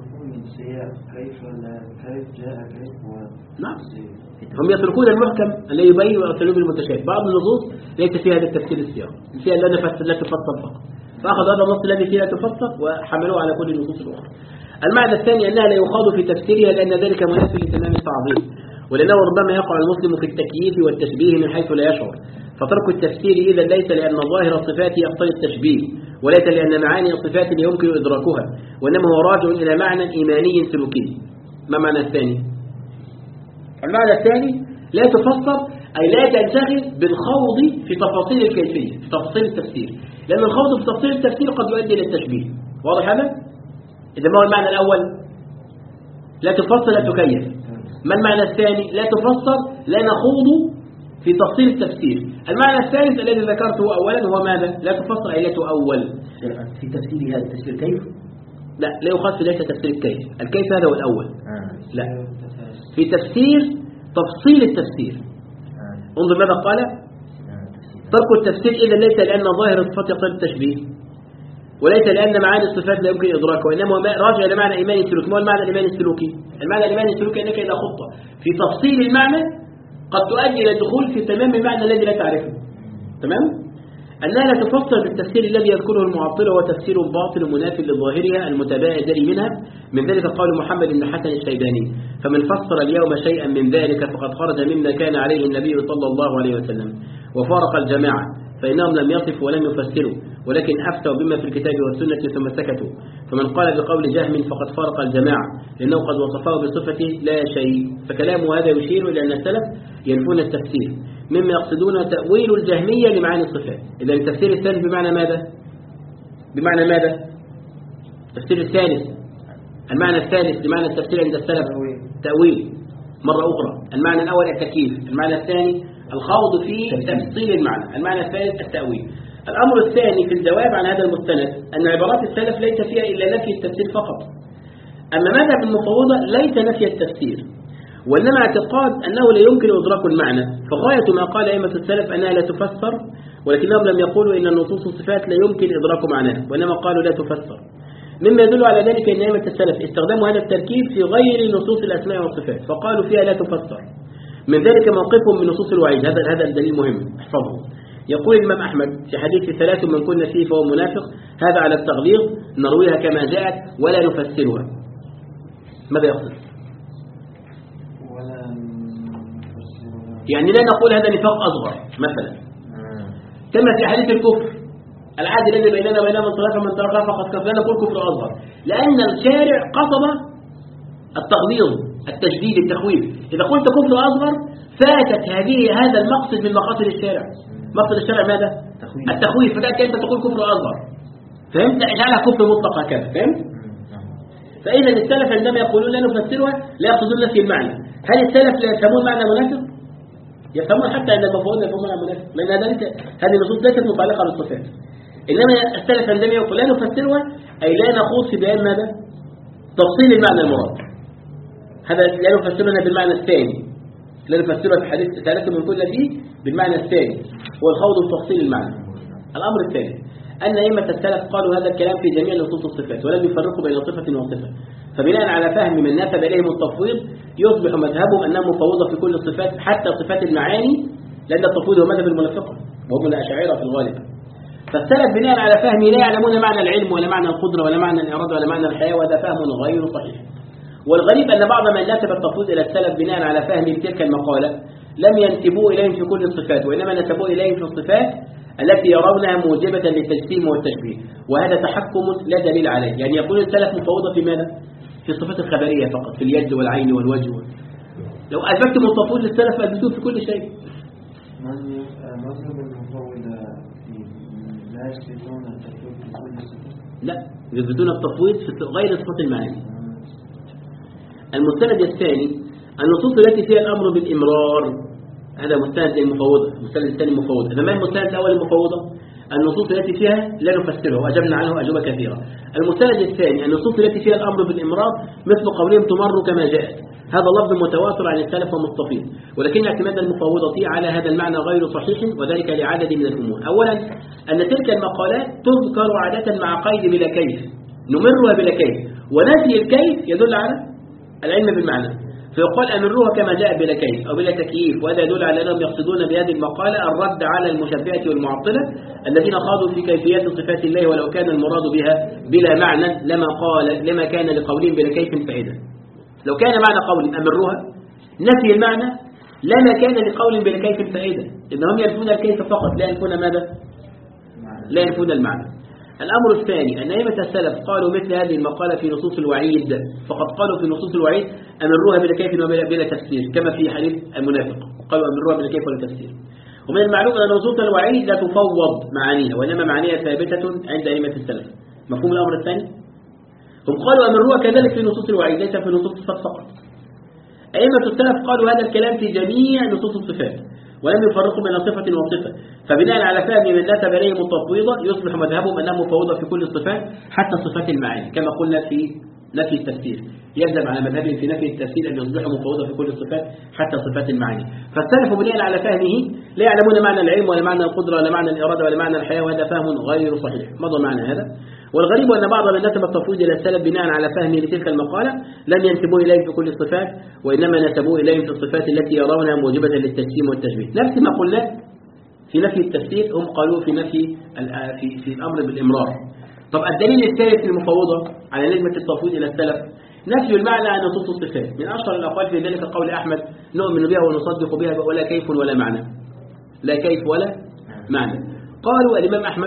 كيف لا كيف جاء كيف و... نعم. هم يتركون المحكم الذي يبين ويأصلون بالمتشابه. بعض النصوص ليس فيها هذا التفسير السياق، فيها لا تفسر لا تفسر فقط، فأخذ هذا النص الذي فيه لا تفسر وحملوه على كل النصوص الأخرى. المعنى الثاني أنها لا يخاض في تفسيرها لأن ذلك منافي لتمام التعظيم، ولأنه ربما يقع المسلم في التكييف والتشبيه من حيث لا يشعر، فترك التفسير إذا ليس لأن ظاهر الصفات يقتضي التشبيه، وليس لأن معاني الصفات يمكن إدراكها، وإنما هو راجع إلى معنى إيماني سلوكي. ما معنى الثاني؟ المعنى الثاني لا تفسر أي لا تنشغل بالخوض في تفاصيل الكيفية، في تفاصيل التفسير، لأن الخوض في تفاصيل التفسير قد يؤدي إلى التشبيه. واضح هذا؟ إذا ما هو المعنى الأول؟ لا تفسر لا تكيف. ما المعنى الثاني؟ لا تفسر لا نخوض في تفصيل التفسير. المعنى الثالث الذي ذكرته أولا هو ماذا؟ لا تفسر أي لا تؤول. في تفسير هذا التفسير كيف؟ لا لا يخص ليس تفسير الكيف، الكيف هذا هو الأول. آه. لا، في تفسير تفصيل التفسير. آه. انظر ماذا قال؟ آه. ترك التفسير إذا ليس لأن ظاهر الصفات يقتضي التشبيه، وليس لأن معاني الصفات لا يمكن إدراكها، وإنما راجع إلى معنى إيماني سلوكي. ما هو المعنى الإيماني السلوكي؟ المعنى الإيماني السلوكي أنك إذا خضت في تفصيل المعنى قد تؤدي إلى الدخول في تمام المعنى الذي لا تعرفه. تمام؟ أنها لا تفسر بالتفسير الذي يذكره المعطل، وهو تفسير باطل منافي لظاهرها المتبادر منها، من ذلك قول محمد بن حسن الشيباني: فمن فسر اليوم شيئا من ذلك فقد خرج مما كان عليه النبي صلى الله عليه وسلم وفارق الجماعة، فإنهم لم يصفوا ولم يفسروا، ولكن أفتوا بما في الكتاب والسنة ثم سكتوا. فمن قال بقول جهم فقد فارق الجماعة، لأنه قد وصفه بصفة لا شيء. فكلامه هذا يشير إلى أن السلف ينفون التفسير، مما يقصدون تأويل الجهمية لمعاني الصفات. إذا التفسير الثالث بمعنى ماذا؟ بمعنى ماذا؟ التفسير الثالث، المعنى الثالث لمعنى التفسير عند السلف تأويل مرة أخرى. المعنى الأول التكييف، المعنى الثاني الخوض في تفصيل المعنى، المعنى الثالث التأويل. الأمر الثاني في الجواب عن هذا المستند أن عبارات السلف ليس فيها إلا نفي التفسير فقط. أما مذهب المفوضة ليس نفي التفسير، وإنما اعتقاد أنه لا يمكن إدراك المعنى. فغاية ما قال أئمة السلف أنها لا تفسر، ولكنهم لم يقولوا إن النصوص الصفات لا يمكن إدراك معناها، وإنما قالوا لا تفسر. مما يدل على ذلك أن أئمة السلف استخدموا هذا التركيب في غير نصوص الأسماء والصفات، فقالوا فيها لا تفسر. من ذلك موقفهم من نصوص الوعيد. هذا هذا الدليل مهم احفظه. يقول الإمام أحمد في حديث ثلاث من كن فيه فهو منافق، هذا على التغليظ، نرويها كما جاءت ولا نفسرها. ماذا يقصد؟ يعني لا نقول هذا نفاق أصغر مثلا، كما في حديث الكفر: العهد الذي بيننا وبين من صلاه من تركها فقد كفر. لا نقول كفر أصغر، لأن الشارع قصد التغليظ، التشديد، التخويف. إذا قلت كفر أصغر فاتت هذه هذا المقصد من مقاصد الشارع. مقصد الشارع ماذا؟ تخويف. التخويف، فكانت أنت تقول كفر أصغر، فهمت؟ اجعلها كفر مطلق هكذا، فهمت؟ فإذا السلف عندما يقولون لا نفسرها لا يقصدون نفي المعنى. هل السلف لا يفهمون معنى منافق؟ يفهمون حتى أن المفروض يفهمون المنافق، لأن هذه النصوص ليست متعلقة بالصفات. إنما السلف عندما يقول لا نفسرها أي لا نخوض في بيان ماذا؟ تفصيل المعنى المراد. هذا لا نفسرها بالمعنى الثاني، لا نفسرها في حديث ثلاثة من كل فيه بالمعنى الثاني هو الخوض في تفصيل المعنى. الأمر الثالث أن أئمة السلف قالوا هذا الكلام في جميع نصوص الصفات ولم يفرقوا بين صفة وصفة، فبناء على فهم من نسب إليهم التفويض يصبح مذهبهم أنها مفوضة في كل الصفات حتى صفات المعاني، لأن التفويض هو مذهب المنافقة وهم الأشاعرة في الغالب. فالسلف بناء على فهم لا يعلمون معنى العلم ولا معنى القدرة ولا معنى الإرادة ولا معنى الحياة، وهذا فهم غير صحيح. والغريب أن بعض من نسب التفويض إلى السلف بناء على فهم تلك المقالة لم ينسبوا إليهم في كل الصفات، وإنما نسبوا إليهم في الصفات التي يرونها موجبة للتجسيم والتشبيه، وهذا تحكم لا دليل عليه. يعني يقول السلف مفوضة في ماذا؟ في الصفات الخبرية فقط، في اليد والعين والوجه. لو أثبتم التفويض للسلف أثبتوه في كل شيء. مذهب المفوضة لا يثبتون التفويض في كل صفة؟ لا، يثبتون التفويض في غير صفات المعاني. المستند الثاني النصوص التي فيها الأمر بالإمرار، هذا مستند للمفوضة. المستند الثاني المفوضة. إذا ما المستند الأول المفوضة؟ النصوص التي فيها لا نفسرها وأجبنا عنه أجوبة كثيرة. المستند الثاني النصوص التي فيها الأمر بالإمرار مثل قولهم تمر كما جاءت، هذا لفظ متواتر عن السلف ومستفيض، ولكن اعتماد المفوضة على هذا المعنى غير صحيح، وذلك لعدد من الأمور. أولا أن تلك المقالات تذكر عادة مع قيد بلا كيف، نمرها بلا كيف، ونفي الكيف يدل على العلم بالمعنى، فيقال أمروها كما جاء بلا كيف أو بلا تكييف، وهذا يدل على أنهم يقصدون بهذه المقالة الرد على المشبهة والمعطلة الذين خاضوا في كيفيات صفات الله، ولو كان المراد بها بلا معنى لما قال لما كان لقولهم بلا كيف فائدة. لو كان معنى قول أمروها نفي المعنى لما كان لقول بلا كيف فائدة، إنهم ينفون الكيف فقط لا ينفون ماذا؟ لا ينفون المعنى. الأمر الثاني أن أئمة السلف قالوا مثل هذه المقالة في نصوص الوعيد، فقد قالوا في نصوص الوعيد أمروها بلا كيف وبلا بلا تفسير، كما في حديث المنافق قالوا أمروها بلا كيف ولا تفسير. ومن المعلوم أن نصوص الوعيد لا تفوض معانيها، وإنما معانيها ثابتة عند أئمة السلف. مفهوم الأمر الثاني؟ هم قالوا أمروها كذلك في نصوص الوعيد ليس في نصوص الصفات فقط. أئمة السلف قالوا هذا الكلام في جميع نصوص الصفات ولم يفرقوا بين صفة وصفة، فبناء على فهم من نسب إليهم التفويض يصبح مذهبهم أنها مفوضة في كل الصفات حتى صفات المعاني، كما قلنا في نفي التفسير. يلزم على مذهبهم في نفي التفسير أن يصبحوا مفوضة في كل الصفات حتى صفات المعاني. فالسلف بناء على فهمه لا يعلمون معنى العلم ولا معنى القدرة ولا معنى الإرادة ولا معنى الحياة، وهذا فهم غير صحيح. مضى معنى هذا. والغريب أن بعض من نسب التفويض إلى السلف بناء على فهمه لتلك المقالة لم ينسبوه إليه في كل الصفات، وإنما نسبوه إليه في الصفات التي يرونها موجبة للتجسيم والتشبيه. نفس ما قلنا في نفي التفسير هم قالوا في نفي في في الأمر بالإمرار. طب الدليل الثالث للمفوضة على نسبة التفويض إلى السلف نفي المعنى عن نصوص الصفات. من أشهر الأقوال في ذلك قول أحمد نؤمن بها ونصدق بها ولا كيف ولا معنى، لا كيف ولا معنى. قالوا الإمام أحمد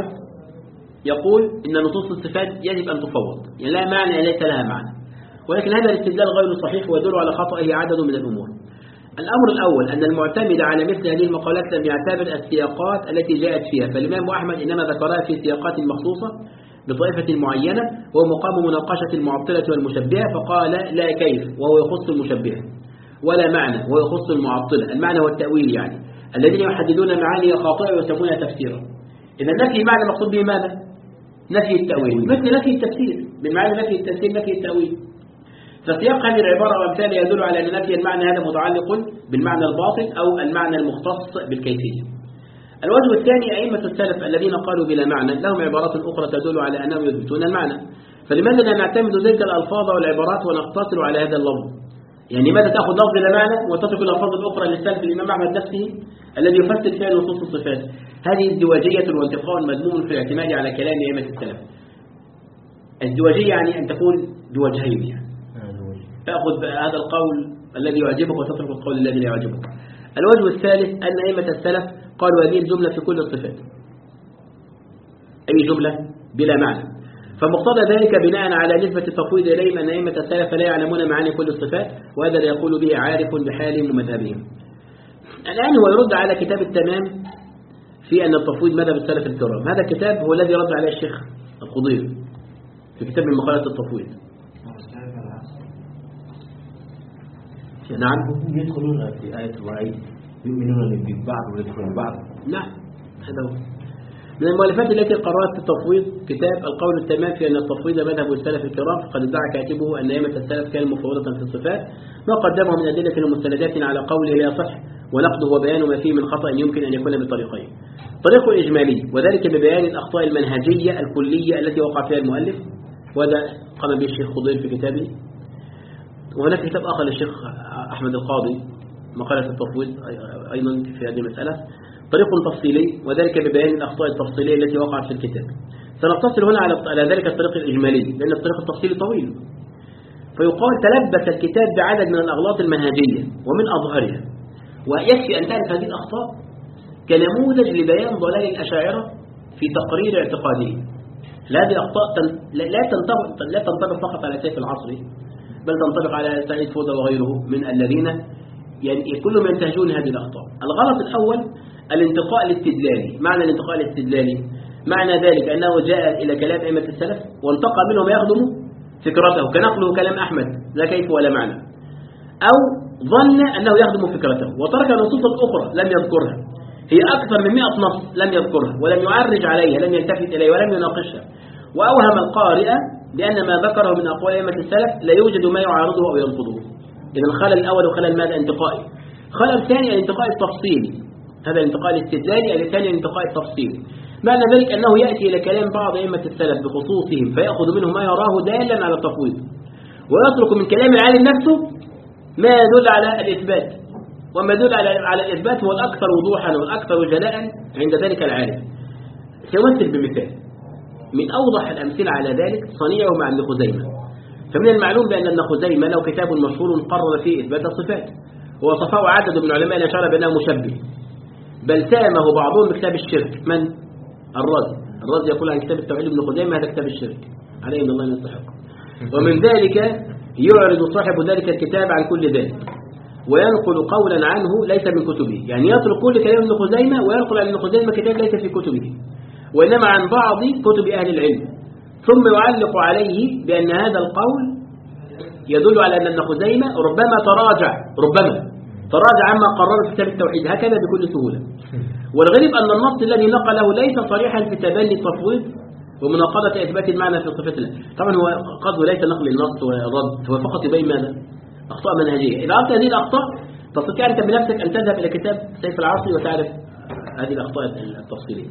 يقول إن نصوص الصفات يجب أن تفوض، يعني لا معنى ليس لها معنى، ولكن هذا الاستدلال غير صحيح ويدل على خطئه عدد من الأمور. الأمر الأول أن المعتمد على مثل هذه المقالات لم يعتبر السياقات التي جاءت فيها، فالإمام أحمد إنما ذكرها في سياقات مخصوصة بطائفة معينة وهو مقام مناقشة المعطلة والمشبهة، فقال لا كيف وهو يخص المشبهة، ولا معنى وهو يخص المعطلة. المعنى والتأويل يعني الذين يحددون معاني خاطئة ويسمونها تفسيرا. إذا نفي المعنى مقصود به ماذا؟ نفي التأويل، مثل نفي التفسير بمعنى نفي التفسير نفي التأويل. فسياق هذه العبارة وامثالها يدل على أن نفي المعنى هذا متعلق بالمعنى الباطن أو المعنى المختص بالكيفية. الوجه الثاني أئمة السلف الذين قالوا بلا معنى لهم عبارات أخرى تدل على أنهم يثبتون المعنى، فلماذا لا نعتمد تلك الألفاظ والعبارات ونقتصر على هذا اللفظ؟ يعني ماذا تأخذ لفظ بلا معنى وتترك الألفاظ الأخرى للسلف الإمام أحمد نفسه الذي يفسر فيها نصوص الصفات؟ هذه ازدواجية وانتقاء مذموم في الاعتماد على كلام أئمة السلف. ازدواجية يعني أن تكون بوجهين، يعني تأخذ هذا القول الذي يعجبك وتترك القول الذي لا يعجبك. الوجه الثالث أن أئمة السلف قالوا هذه الجملة في كل الصفات، أي جملة بلا معنى، فمقتضى ذلك بناء على نسبة التفويض إليهم أن أئمة السلف لا يعلمون معاني كل الصفات، وهذا لا يقول به عارف بحالهم ومذهبهم. الآن هو يرد على كتاب التمام في أن التفويض مذهب السلف الكرام. هذا الكتاب هو الذي رد عليه الشيخ الخضير في كتاب من مقالات التفويض. نعم يدخلون في آية الوعيد يؤمنون ببعض ويكفرون ببعض. نعم هذا هو. من المؤلفات التي قررت التفويض كتاب القول التمام في أن التفويض مذهب السلف الكرام، فقد ادعى كاتبه أن أئمة السلف كانوا مفوضة في الصفات، ما قدمه من أدلة ومستندات على قوله لا يصح، ونقده وبيان ما فيه من خطأ يمكن أن يكون بطريقين. طريق إجمالي وذلك ببيان الأخطاء المنهجية الكلية التي وقع فيها المؤلف، وهذا قام به الشيخ خضير في كتابه. وهناك كتاب آخر للشيخ أحمد القاضي مقالة التفويض أيضا في هذه المسألة. طريق تفصيلي وذلك ببيان الأخطاء التفصيلية التي وقعت في الكتاب. سنقتصر هنا على ذلك الطريق الإجمالي لأن الطريق التفصيلي طويل. فيقال تلبس الكتاب بعدد من الأغلاط المنهجية ومن أظهرها، ويكفي أن تعرف هذه الأخطاء كنموذج لبيان ضلال الأشاعرة في تقرير اعتقادهم. هذه الأخطاء لا تنطبق لا تنطبق فقط على سيف العصري، بل تنطبق على سعيد فوزة وغيره من الذين يعني كلهم ينتهجون هذه الأخطاء. الغلط الأول الانتقاء الاستدلالي. معنى الانتقاء الاستدلالي معنى ذلك أنه جاء إلى كلام أئمة السلف وانتقى منه ما يخدم فكرته كنقله كلام أحمد لا كيف ولا معنى، أو ظن أنه يخدم فكرته وترك نصوصا أخرى لم يذكرها، هي أكثر من مئة نص لم يذكرها ولم يعرج عليها، لم يلتفت إليها ولم يناقشها، وأوهم القارئ بأن ما ذكره من أقوال أئمة السلف لا يوجد ما يعارضه أو ينقضه. إذا الخلل الأول وخلل ماذا؟ انتقائي. خلل الثاني الانتقاء التفصيلي، هذا الانتقاء الاستدلالي. الثاني الانتقاء التفصيلي، معنى ذلك أنه يأتي إلى كلام بعض أئمة السلف بخصوصهم فيأخذ منه ما يراه دالا على التفويض، ويترك من كلام العالم نفسه ما يدل على الإثبات، وما يدل على على الإثبات هو الأكثر وضوحا والأكثر جلاء عند ذلك العالم. سأمثل بمثال من أوضح الأمثلة على ذلك صنيعه مع ابن خزيمة. فمن المعلوم بأن ابن خزيمة له كتاب مشهور قرر فيه إثبات الصفات، ووصفه عدد من علماء الأشاعرة بأنه مشبه، بل سامه بعضهم بكتاب الشرك. من؟ الرازي. الرازي يقول عن كتاب التوحيد ابن خزيمة هذا كتاب الشرك عليه من الله يستحق. ومن ذلك يعرض صاحب ذلك الكتاب عن كل ذلك وينقل قولا عنه ليس من كتبه، يعني يترك كل كلام ابن خزيمة وينقل عن ابن خزيمة كتاب ليس في كتبه وإنما عن بعض كتب أهل العلم، ثم يعلق عليه بأن هذا القول يدل على أن ابن خزيمة ربما تراجع ربما تراجع عما قرر في كتاب التوحيد هكذا بكل سهولة. والغريب أن النص الذي نقله ليس صريحا في تبني التفويض ومناقضة إثبات المعنى في صفات الله. طبعا هو قصده ليس نقل النص والرد، هو فقط يبين ماذا؟ أخطاء منهجية. إذا أردت هذه الأخطاء تستطيع أنت بنفسك أن تذهب إلى كتاب سيف العصري وتعرف هذه الأخطاء التفصيلية.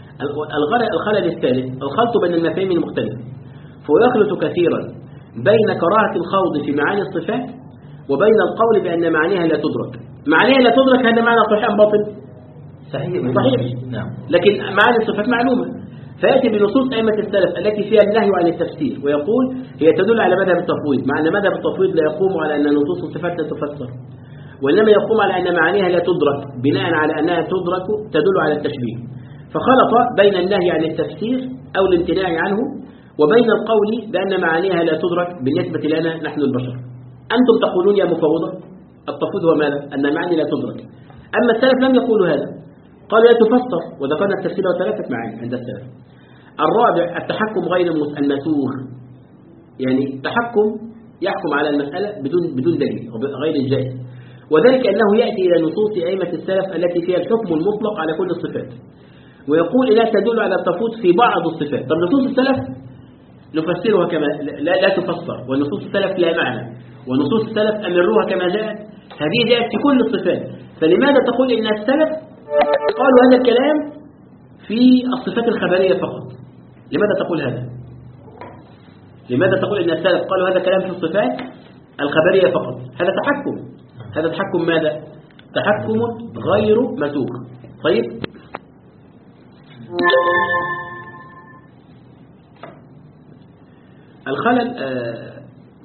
الخلل الثالث الخلط بين المفاهيم المختلفة، فهو يخلط كثيرا بين كراهة الخوض في معاني الصفات وبين القول بأن معانيها لا تدرك. معانيها لا تدرك هذا معنى صحيح أم باطل؟ صحيح صحيح. نعم. لكن معاني الصفات معلومة، فيأتي بنصوص أئمة السلف التي فيها النهي عن التفسير ويقول هي تدل على مذهب التفويض، مع أن مذهب التفويض لا يقوم على أن نصوص الصفات لا تفسر، وإنما يقوم على أن معانيها لا تدرك بناء على أنها تدرك تدل على التشبيه. فخلط بين النهي عن التفسير أو الامتناع عنه وبين القول بأن معانيها لا تدرك بالنسبة لنا نحن البشر. أنتم تقولون يا مفوضة التفويض هو ماذا؟ أن المعاني لا تدرك، أما السلف لم يقولوا هذا، قالوا لا تفسر، وذكرنا التفسير وثلاثة معاني عند السلف. الرابع التحكم غير المسوغ، يعني تحكم يحكم على المسألة بدون بدون دليل غير الجائز، وذلك أنه يأتي إلى نصوص أئمة السلف التي فيها الحكم المطلق على كل الصفات ويقول إنها تدل على التفويض في بعض الصفات. طب نصوص السلف نفسرها كما لا, لا تفسر، ونصوص السلف لا معنى، ونصوص السلف أمروها كما جاءت، هذه جاءت في كل الصفات. فلماذا تقول إن السلف قالوا هذا الكلام في الصفات الخبرية فقط؟ لماذا تقول هذا؟ لماذا تقول إن السلف قالوا هذا كلام في الصفات الخبرية فقط؟ هذا تحكم، هذا تحكم ماذا؟ تحكم غير مسوغ. طيب الخلل آه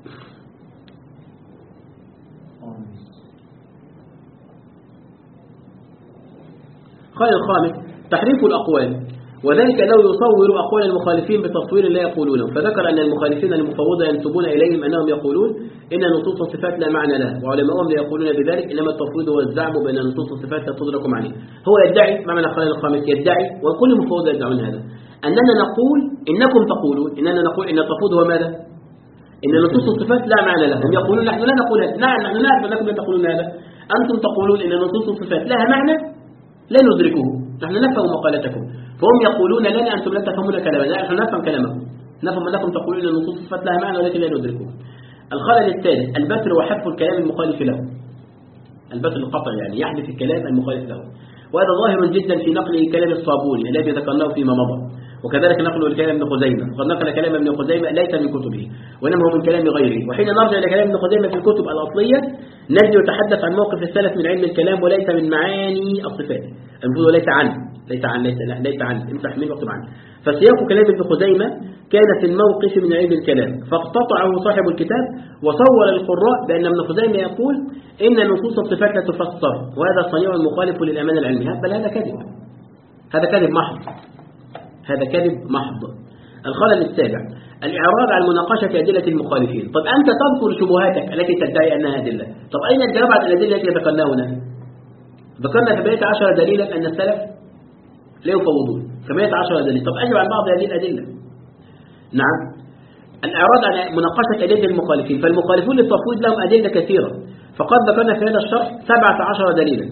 خلل الخامس تحريف الأقوال، وذلك أنه يصور أقوال المخالفين بتصوير لا يقولونه. فذكر أن المخالفين المفوضة ينسبون إليهم أنهم يقولون إن نصوص الصفات لا معنى لها، وعلماءهم لا يقولون بذلك، إنما التفويض هو الزعم بأن نصوص الصفات لا تدرك معناها. هو يدعي، ما معنى الخلل الخامس؟ يدعي وكل مفوضة يدعون هذا، أننا نقول إنكم تقولون إننا نقول إن التفويض هو ماذا؟ إن نصوص الصفات لا معنى لها. هم يقولون نحن لا نقول هذا. نعم نحن نعرف أنكم لا تقولون هذا، أنتم تقولون إن نصوص الصفات لها معنى لا ندركه، نحن نفهم مقالتكم، فهم يقولون لنا أنتم لا تفهمون كلامنا، لا نحن نفهم كلامكم، نفهم أنكم تقولون إن نصوص الصفات لها معنى ولكن لا ندركه. الخلل الثالث البتر وحذف الكلام المخالف له، البتر القطع يعني يحذف الكلام المخالف له، وهذا ظاهر جدا في نقل كلام الصابوني الذي ذكرناه فيما مضى، وكذلك نقل الكلام ابن خزيمة، وقد نقل كلام ابن خزيمة ليس من كتبه وإنما هو من كلام غيره. وحين نرجع إلى كلام ابن خزيمة في الكتب الأصلية نجد يتحدث عن موقف السلف من علم الكلام وليس من معاني الصفات، المفروض ليس عنه ليس عن ليس ليس عن امسح من واكتب عنه. فسياق كلام ابن خزيمة كان في الموقف من علم الكلام، فاقتطعه صاحب الكتاب وصور القراء بأن ابن خزيمة يقول إن نصوص الصفات لا تفسر، وهذا صنيع مخالف للأمانة العلمية، بل هذا كذب، هذا كذب محض، هذا كذب محض. الخلل السابع الإعراض عن مناقشة أدلة المخالفين. طب أنت تذكر شبهاتك التي تدعي أنها أدلة، طب أين الجواب عن الأدلة التي ذكرناها هنا؟ ذكرنا في بداية عشر دليلا أن السلف لا يفوضون، ثمانية عشر دليل، طب أجب عن بعض هذه الأدلة. نعم، الإعراض عن مناقشة أدلة المخالفين، فالمخالفون للتفويض لهم أدلة كثيرة، فقد ذكرنا في هذا الشرح سبعة عشر دليلا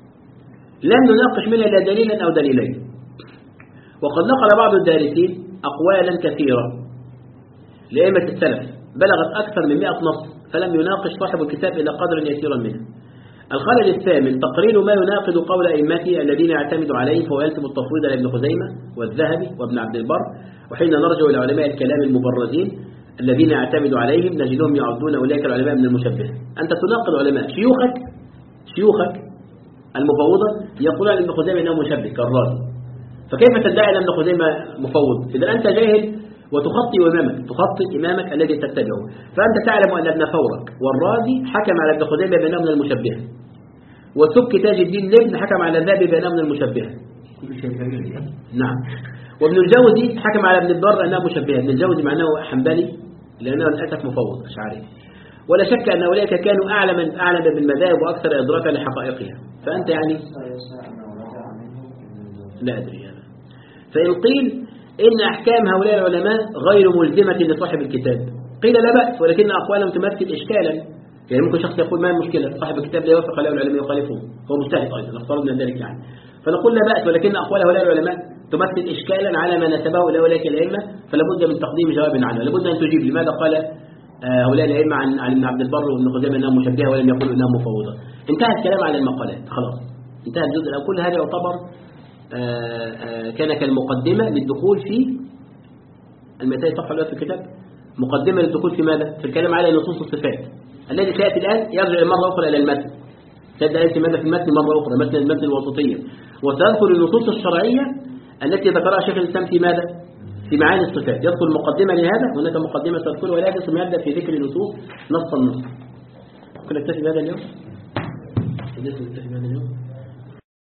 لم نناقش منها إلا دليلا أو دليلين، وقد نقل بعض الدارسين أقوالا كثيرة لأئمة السلف بلغت أكثر من مئة نص، فلم يناقش صاحب الكتاب إلا قدرا يسيرا منه. الخلل الثامن تقرير ما يناقض قول أئمته الذين يعتمد عليه، فهو يلزم التفويض لابن خزيمة والذهبي وابن عبد البر. وحين نرجع إلى علماء الكلام المبرزين الذين يعتمد عليهم نجدهم يعدون أولئك العلماء من المشبهة. أنت تناقض علماء شيوخك شيوخك المفوضة يقولون ابن خزيمة أنه مشبه كالرازي، فكيف تدعي أن ابن خزيمة مفوض؟ إذا أنت جاهل وتخطي إمامك تخطي إمامك الذي تتبعه، فأنت تعلم أن ابن ثورك والرازي حكم على ابن خزيمة بأنه من المشبهة، والسبكي تاج الدين لابن حكم على الذهبي بأنه من المشبهة. نعم، وابن الجوزي حكم على ابن البر أنه مشبهة. ابن الجوزي معناه حنبلي لأنه للأسف مفوض أشعري، ولا شك أن أولئك كانوا أعلم أعلم بالمذاهب وأكثر إدراكا لحقائقها، فأنت يعني لا أدري هذا. فإن قيل إن أحكام هؤلاء العلماء غير ملزمة لصاحب الكتاب قيل لا بأس، ولكن أقوالهم تمثل إشكالا، يعني ممكن شخص يقول ما المشكلة صاحب الكتاب لا يوافق عليه العلماء يخالفون، هو مجتهد أيضا نفترض من ذلك يعني، فنقول لا بأس، ولكن أقوال هؤلاء العلماء تمثل إشكالا على ما نسبه إلى أولئك الأئمة، فلا بد من تقديم جواب عنه، لابد أن تجيب لماذا قال هؤلاء الأئمة عن عن ابن عبد البر وابن خزيمة أنهم مشبهة ولم يقولوا أنهم مفوضة. انتهى الكلام على المقالات خلاص، انتهى الجزء الأول. كل هذا يعتبر آآ آآ كان كالمقدمة للدخول في المئتين صفحة الأولى في الكتاب، مقدمة للدخول في ماذا؟ في الكلام على نصوص الصفات الذي سيأتي الآن يرجع مرة أخرى إلى المتن، سيبدأ يأتي ماذا في المتن مرة أخرى، مثل المتن الوسطية، وسيذكر النصوص الشرعية التي ذكرها شيخ الإسلام في ماذا؟ في معاني الصفات، يذكر مقدمة لهذا، هناك مقدمة تذكر ولا ثم يبدأ في ذكر النصوص نص النص. كنا نكتفي بهذا اليوم؟ نكتفي بهذا اليوم؟